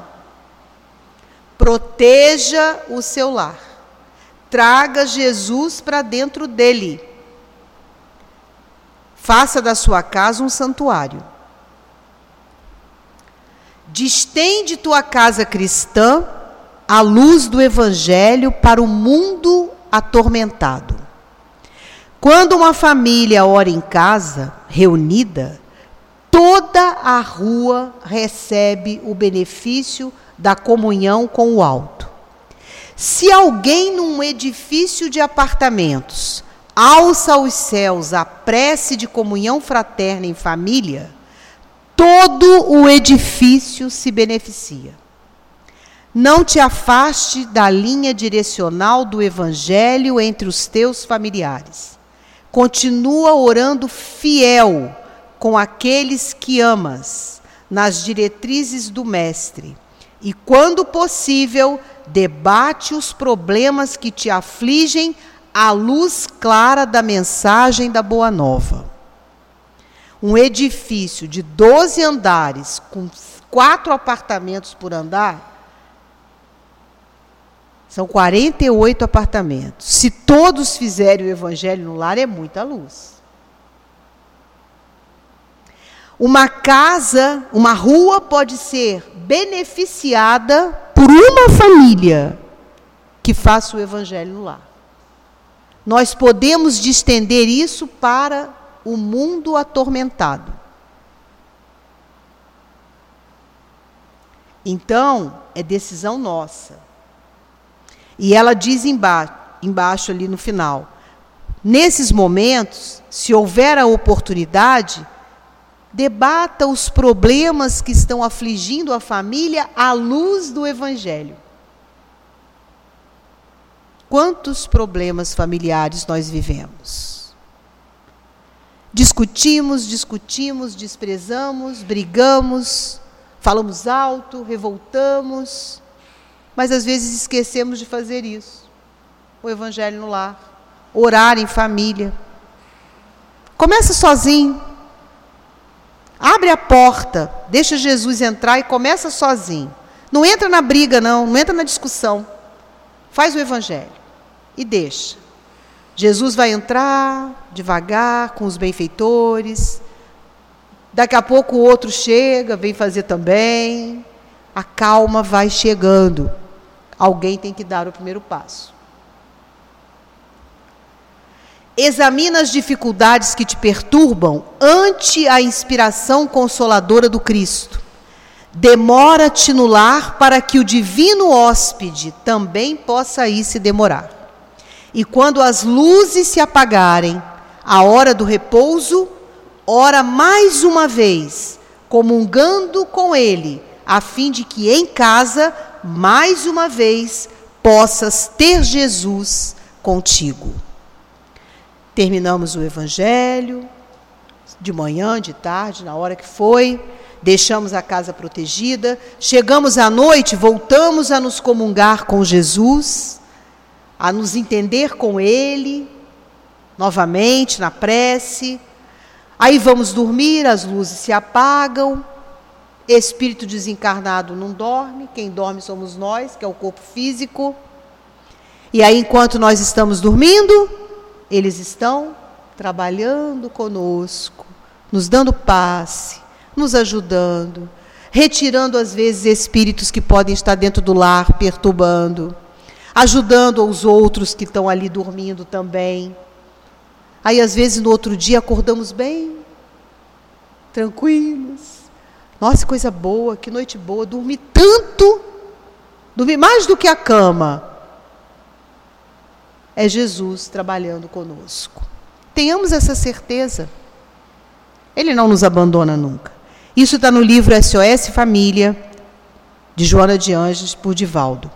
Proteja o seu lar. Traga Jesus para dentro dele. Faça da sua casa um santuário. Distende tua casa cristã à luz do Evangelho para o mundo atormentado. Quando uma família ora em casa, reunida, toda a rua recebe o benefício da comunhão com o alto. Se alguém num edifício de apartamentos alça aos céus a prece de comunhão fraterna em família, todo o edifício se beneficia. Não te afaste da linha direcional do Evangelho entre os teus familiares. Continua orando fiel com aqueles que amas, nas diretrizes do Mestre. E, quando possível, debate os problemas que te afligem à luz clara da mensagem da Boa Nova. Um edifício de doze andares, com quatro apartamentos por andar, são quarenta e oito apartamentos. Se todos fizerem o Evangelho no lar, é muita luz. Uma casa, uma rua pode ser beneficiada por uma família que faça o Evangelho no lar. Nós podemos estender isso para o mundo atormentado. Então, é decisão nossa. E ela diz embaixo, embaixo ali no final, nesses momentos, se houver a oportunidade, debata os problemas que estão afligindo a família à luz do Evangelho. Quantos problemas familiares nós vivemos? Discutimos, discutimos, desprezamos, brigamos, falamos alto, revoltamos, mas às vezes esquecemos de fazer isso. O Evangelho no lar, orar em família. Começa sozinho. Abre a porta, deixa Jesus entrar e começa sozinho. Não entra na briga, não, não entra na discussão. Faz o Evangelho e deixa. Jesus vai entrar devagar, com os benfeitores, Daqui a pouco o outro chega, vem fazer também. A calma vai chegando. Alguém tem que dar o primeiro passo. Examina as dificuldades que te perturbam ante a inspiração consoladora do Cristo. Demora-te no lar para que o divino hóspede também possa ir se demorar. E quando as luzes se apagarem, a hora do repouso, ora mais uma vez, comungando com ele, a fim de que em casa, mais uma vez, possas ter Jesus contigo. Terminamos o Evangelho, de manhã, de tarde, na hora que foi, deixamos a casa protegida, chegamos à noite, voltamos a nos comungar com Jesus, a nos entender com Ele, novamente, na prece. Aí vamos dormir, as luzes se apagam, espírito desencarnado não dorme, quem dorme somos nós, que é o corpo físico. E aí, enquanto nós estamos dormindo, eles estão trabalhando conosco, nos dando passe, nos ajudando, retirando às vezes espíritos que podem estar dentro do lar, perturbando, ajudando os outros que estão ali dormindo também. Aí às vezes no outro dia acordamos bem, tranquilos. Nossa, coisa boa, que noite boa, dormi tanto, dormi mais do que a cama. É Jesus trabalhando conosco. Tenhamos essa certeza. Ele não nos abandona nunca. Isso está no livro S O S Família, de Joana de Ângeles, por Divaldo.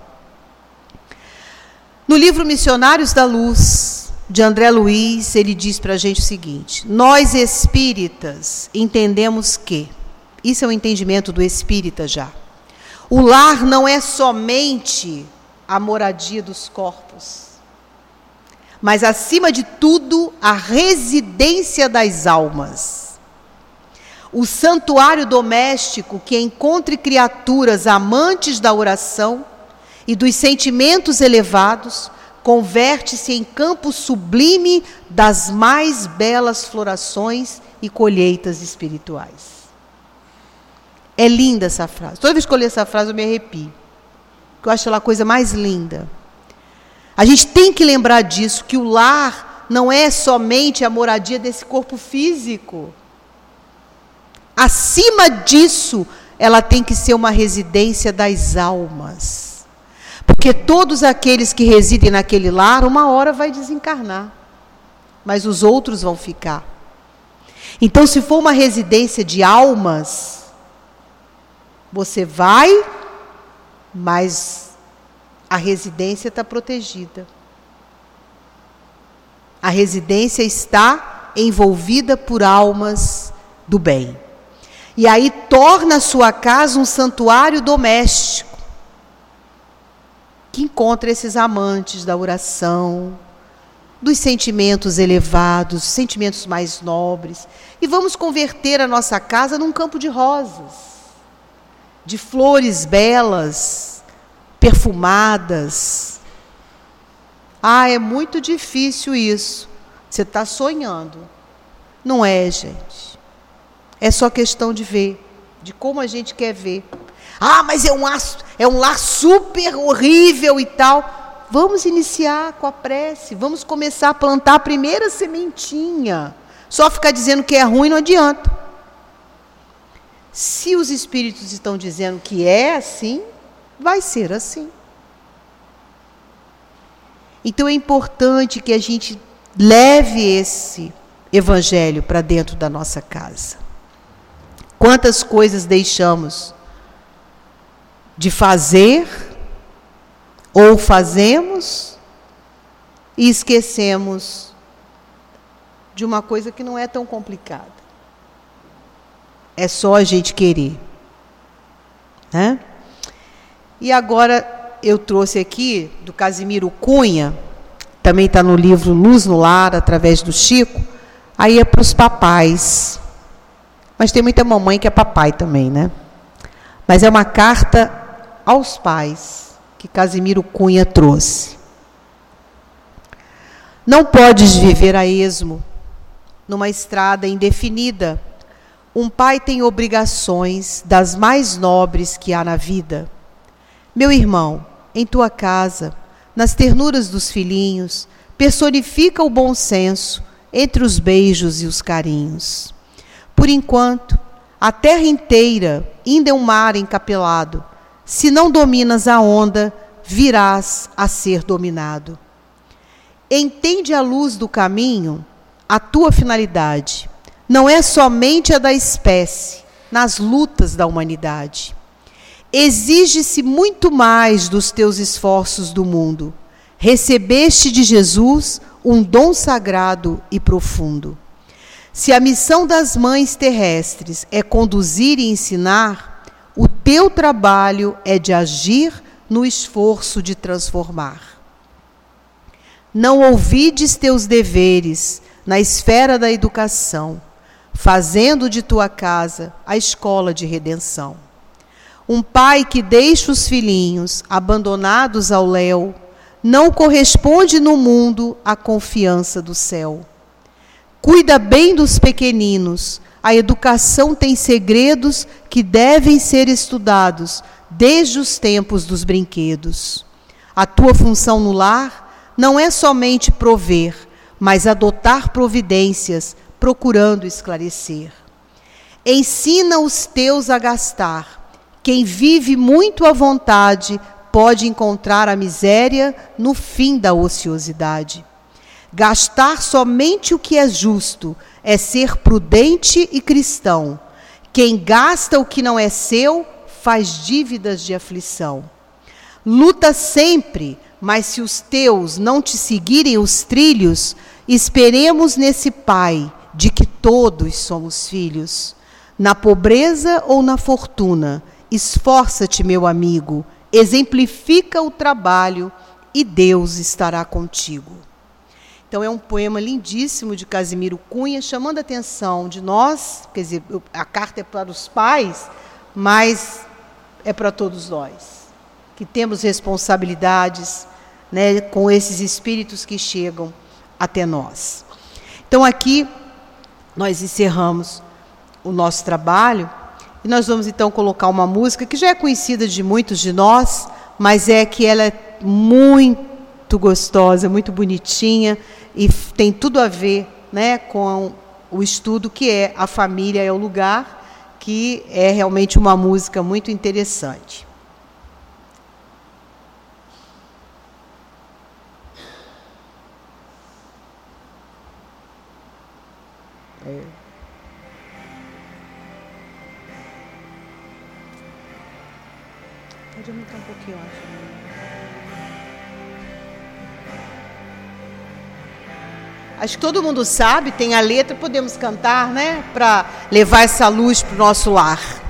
No livro Missionários da Luz, de André Luiz, ele diz para a gente o seguinte: nós espíritas entendemos que, isso é o entendimento do espírita já, o lar não é somente a moradia dos corpos, mas, acima de tudo, a residência das almas. O santuário doméstico que encontre criaturas amantes da oração e dos sentimentos elevados, converte-se em campo sublime das mais belas florações e colheitas espirituais. É linda essa frase. Toda vez que eu leio essa frase eu me arrepio, porque eu acho ela a coisa mais linda. A gente tem que lembrar disso, que o lar não é somente a moradia desse corpo físico. Acima disso, ela tem que ser uma residência das almas. Porque todos aqueles que residem naquele lar, uma hora vai desencarnar. Mas os outros vão ficar. Então, se for uma residência de almas, você vai, mas a residência está protegida. A residência está envolvida por almas do bem. E aí torna a sua casa um santuário doméstico, que encontra esses amantes da oração, dos sentimentos elevados, sentimentos mais nobres. E vamos converter a nossa casa num campo de rosas, de flores belas, perfumadas. Ah, é muito difícil isso. Você está sonhando. Não é, gente. É só questão de ver, de como a gente quer ver. Ah, mas é um lar, é um lar super horrível e tal. Vamos iniciar com a prece, vamos começar a plantar a primeira sementinha. Só ficar dizendo que é ruim não adianta. Se os espíritos estão dizendo que é assim, vai ser assim. Então é importante que a gente leve esse evangelho para dentro da nossa casa. Quantas coisas deixamos de fazer ou fazemos e esquecemos de uma coisa que não é tão complicada. É só a gente querer, né? E agora eu trouxe aqui do Casimiro Cunha, também está no livro Luz no Lar, através do Chico. Aí é para os papais. Mas tem muita mamãe que é papai também, né? Mas é uma carta aos pais que Casimiro Cunha trouxe. Não podes viver a esmo numa estrada indefinida, Um pai tem obrigações das mais nobres que há na vida. Meu irmão, em tua casa, nas ternuras dos filhinhos, personifica o bom senso entre os beijos e os carinhos. Por enquanto, a terra inteira ainda é um mar encapelado. Se não dominas a onda, virás a ser dominado. Entende à luz do caminho a tua finalidade. Não é somente a da espécie, nas lutas da humanidade. Exige-se muito mais dos teus esforços do mundo. Recebeste de Jesus um dom sagrado e profundo. Se a missão das mães terrestres é conduzir e ensinar, o teu trabalho é de agir no esforço de transformar. Não ouvides teus deveres na esfera da educação, fazendo de tua casa a escola de redenção. Um pai que deixa os filhinhos abandonados ao léu, não corresponde no mundo à confiança do céu. Cuida bem dos pequeninos, a educação tem segredos que devem ser estudados desde os tempos dos brinquedos. A tua função no lar não é somente prover, mas adotar providências, procurando esclarecer. Ensina os teus a gastar. Quem vive muito à vontade pode encontrar a miséria no fim da ociosidade. Gastar somente o que é justo é ser prudente e cristão. Quem gasta o que não é seu faz dívidas de aflição. Luta sempre, mas se os teus não te seguirem os trilhos, esperemos nesse Pai, de que todos somos filhos. Na pobreza ou na fortuna, esforça-te, meu amigo, exemplifica o trabalho e Deus estará contigo. Então é um poema lindíssimo de Casimiro Cunha, chamando a atenção de nós, quer dizer, a carta é para os pais, mas é para todos nós, que temos responsabilidades, né, com esses espíritos que chegam até nós. Então aqui nós encerramos o nosso trabalho e nós vamos então colocar uma música que já é conhecida de muitos de nós, mas é que ela é muito gostosa, muito bonitinha e tem tudo a ver, né, com o estudo que é A Família é o Lugar, que é realmente uma música muito interessante. É. Pode aumentar um pouquinho, eu acho. Acho que todo mundo sabe, tem a letra, podemos cantar, né? Para levar essa luz para o nosso lar.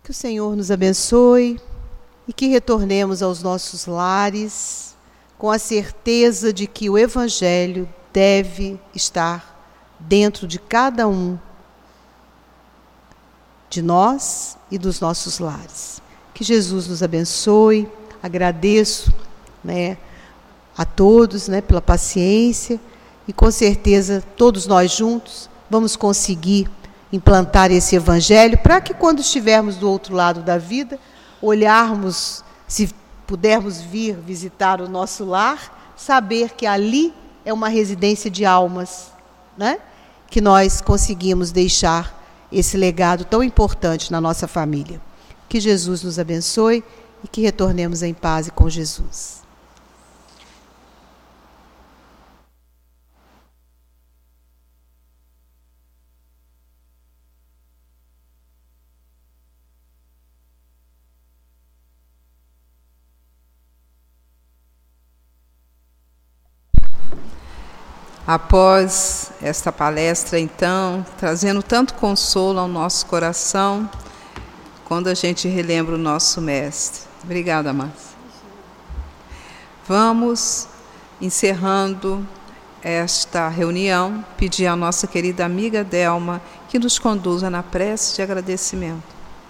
Que o Senhor nos abençoe e que retornemos aos nossos lares com a certeza de que o Evangelho deve estar dentro de cada um de nós e dos nossos lares. Que Jesus nos abençoe. Agradeço, né, a todos, né, pela paciência, e com certeza todos nós juntos vamos conseguir implantar esse Evangelho para que quando estivermos do outro lado da vida, olharmos, se pudermos vir visitar o nosso lar, saber que ali é uma residência de almas, né, que nós conseguimos deixar esse legado tão importante na nossa família. Que Jesus nos abençoe e que retornemos em paz e com Jesus. Após esta palestra, então, trazendo tanto consolo ao nosso coração, quando a gente relembra o nosso mestre. Obrigada, Márcia. Vamos, encerrando esta reunião, pedir à nossa querida amiga Delma que nos conduza na prece de agradecimento.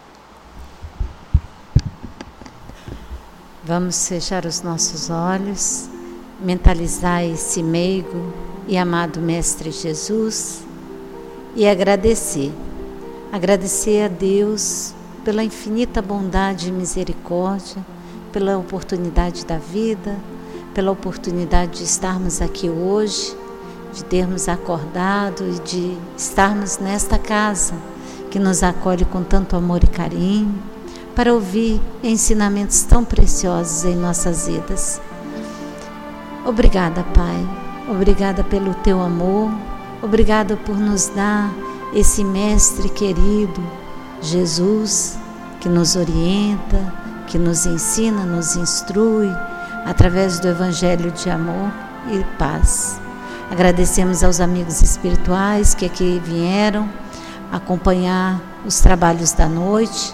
Vamos fechar os nossos olhos, mentalizar esse meigo e amado Mestre Jesus e agradecer. Agradecer a Deus pela infinita bondade e misericórdia, pela oportunidade da vida, pela oportunidade de estarmos aqui hoje, de termos acordado e de estarmos nesta casa que nos acolhe com tanto amor e carinho, para ouvir ensinamentos tão preciosos em nossas vidas. Obrigada, Pai. Obrigada pelo Teu amor. Obrigada por nos dar esse Mestre querido, Jesus, que nos orienta, que nos ensina, nos instrui, através do Evangelho de amor e paz. Agradecemos aos amigos espirituais que aqui vieram acompanhar os trabalhos da noite.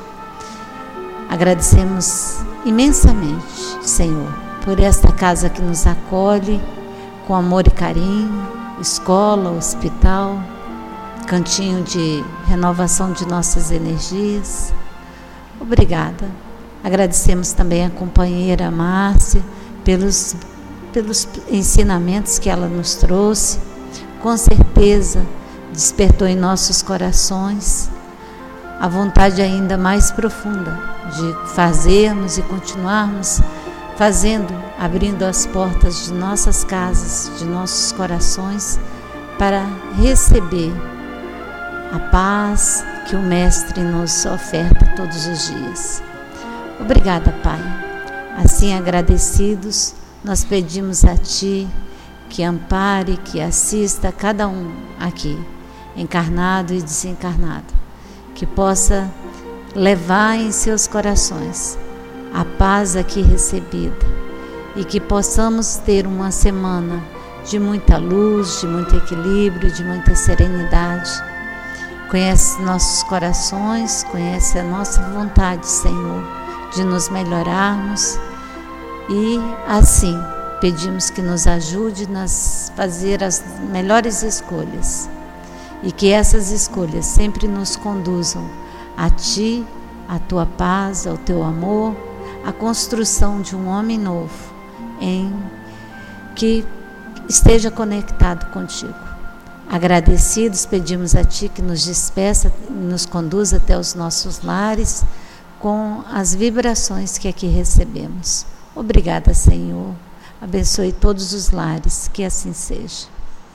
Agradecemos imensamente, Senhor, por esta casa que nos acolhe com amor e carinho, escola, hospital, cantinho de renovação de nossas energias. Obrigada. Agradecemos também a companheira Márcia pelos, pelos ensinamentos que ela nos trouxe. Com certeza despertou em nossos corações a vontade ainda mais profunda de fazermos e continuarmos fazendo, abrindo as portas de nossas casas, de nossos corações, para receber a paz que o Mestre nos oferta todos os dias. Obrigada, Pai. Assim, agradecidos, nós pedimos a Ti que ampare, que assista cada um aqui, encarnado e desencarnado, que possa levar em seus corações a paz aqui recebida e que possamos ter uma semana de muita luz, de muito equilíbrio, de muita serenidade. Conhece nossos corações, conhece a nossa vontade, Senhor, de nos melhorarmos, e assim pedimos que nos ajude a fazer as melhores escolhas e que essas escolhas sempre nos conduzam a Ti, a Tua paz, ao Teu amor, a construção de um homem novo, em que esteja conectado contigo. Agradecidos, pedimos a Ti que nos despeça, nos conduza até os nossos lares com as vibrações que aqui recebemos. Obrigada, Senhor. Abençoe todos os lares, que assim seja.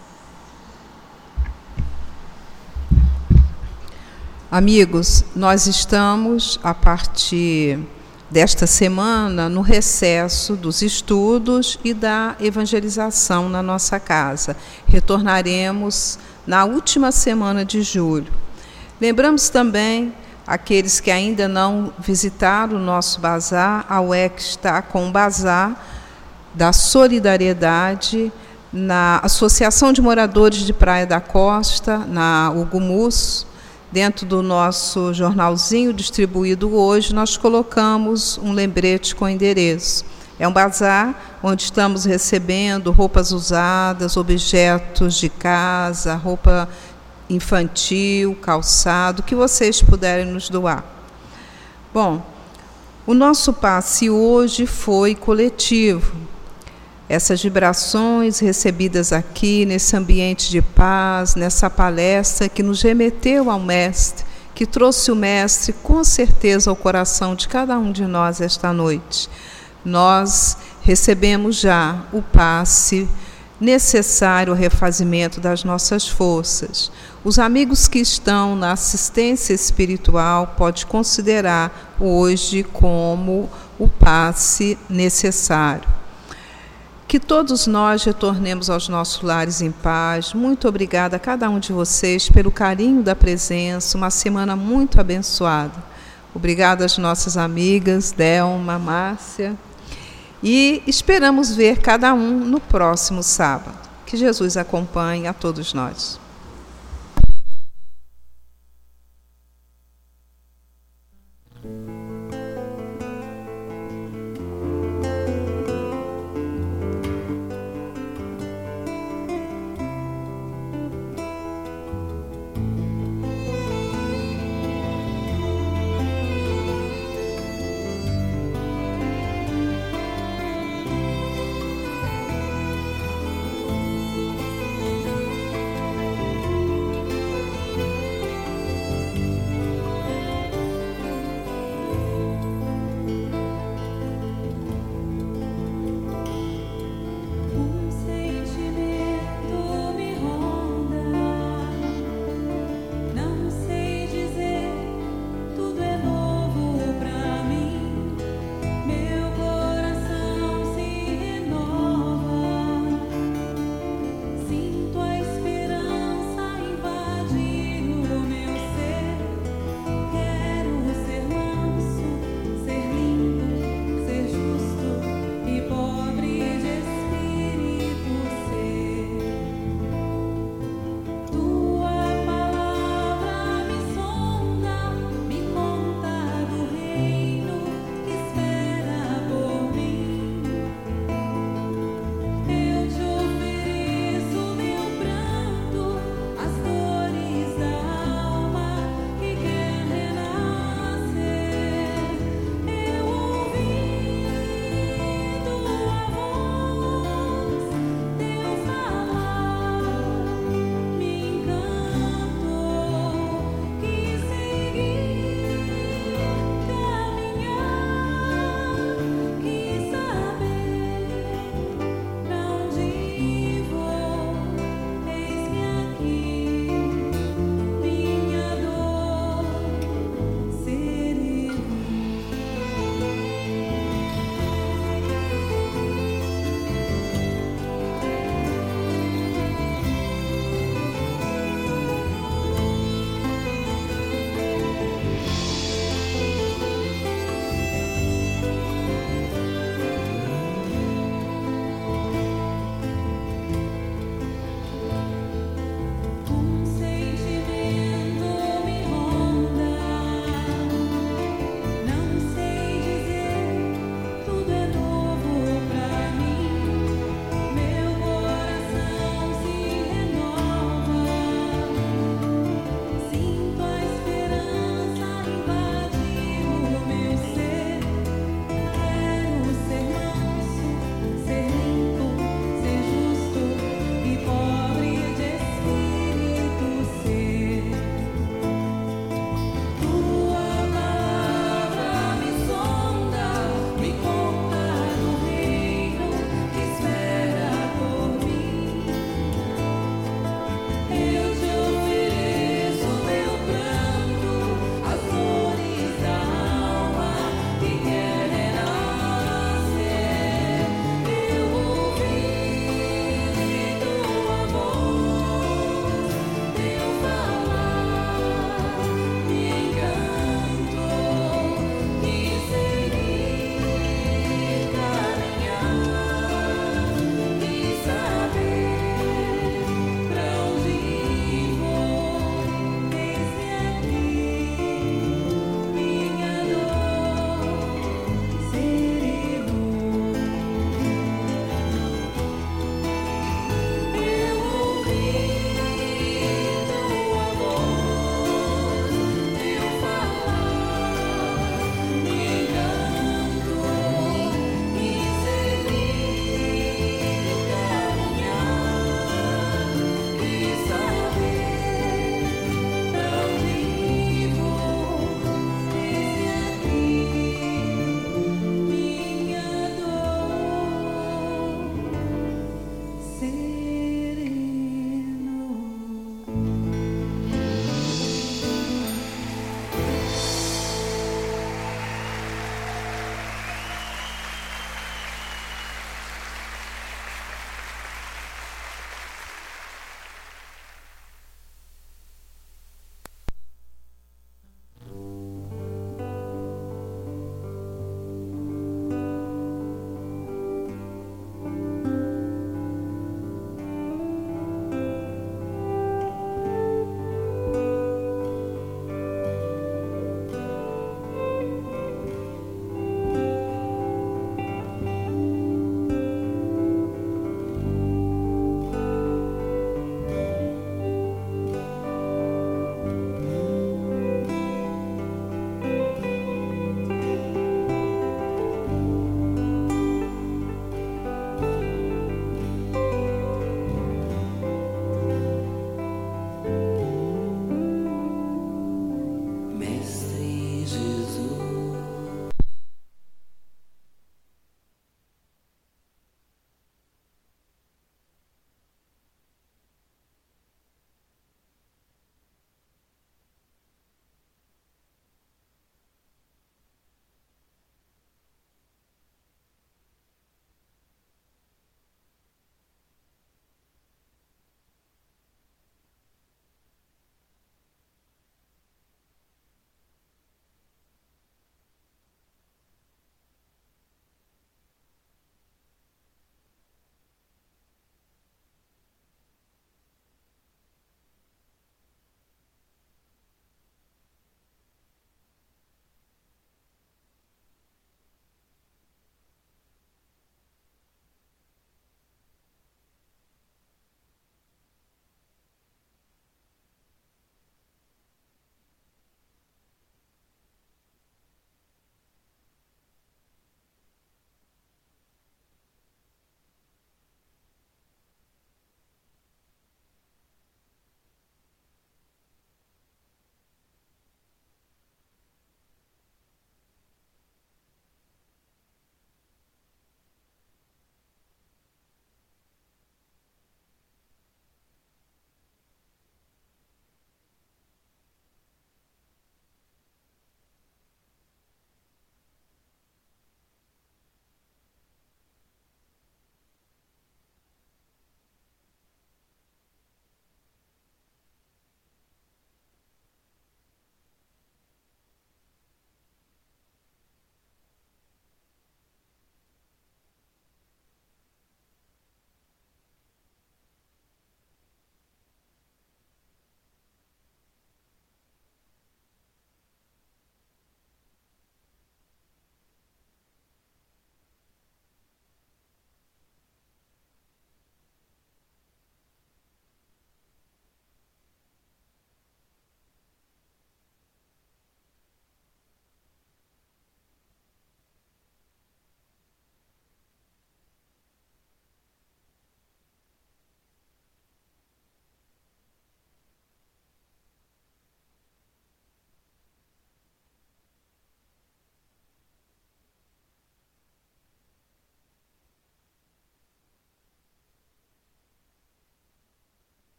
Amigos, nós estamos, a partir desta semana, no recesso dos estudos e da evangelização na nossa casa. Retornaremos na última semana de julho. Lembramos também aqueles que ainda não visitaram o nosso bazar. A U E C está com o bazar da solidariedade na Associação de Moradores de Praia da Costa, na Ugumus, dentro do nosso jornalzinho distribuído hoje, nós colocamos um lembrete com endereço. É um bazar onde estamos recebendo roupas usadas, objetos de casa, roupa infantil, calçado, que vocês puderem nos doar. Bom, o nosso passe hoje foi coletivo. Essas vibrações recebidas aqui, nesse ambiente de paz, nessa palestra que nos remeteu ao Mestre, que trouxe o Mestre com certeza ao coração de cada um de nós esta noite. Nós recebemos já o passe necessário ao refazimento das nossas forças. Os amigos que estão na assistência espiritual podem considerar hoje como o passe necessário. Que todos nós retornemos aos nossos lares em paz. Muito obrigada a cada um de vocês pelo carinho da presença, uma semana muito abençoada. Obrigada às nossas amigas, Delma, Márcia. E esperamos ver cada um no próximo sábado. Que Jesus acompanhe a todos nós.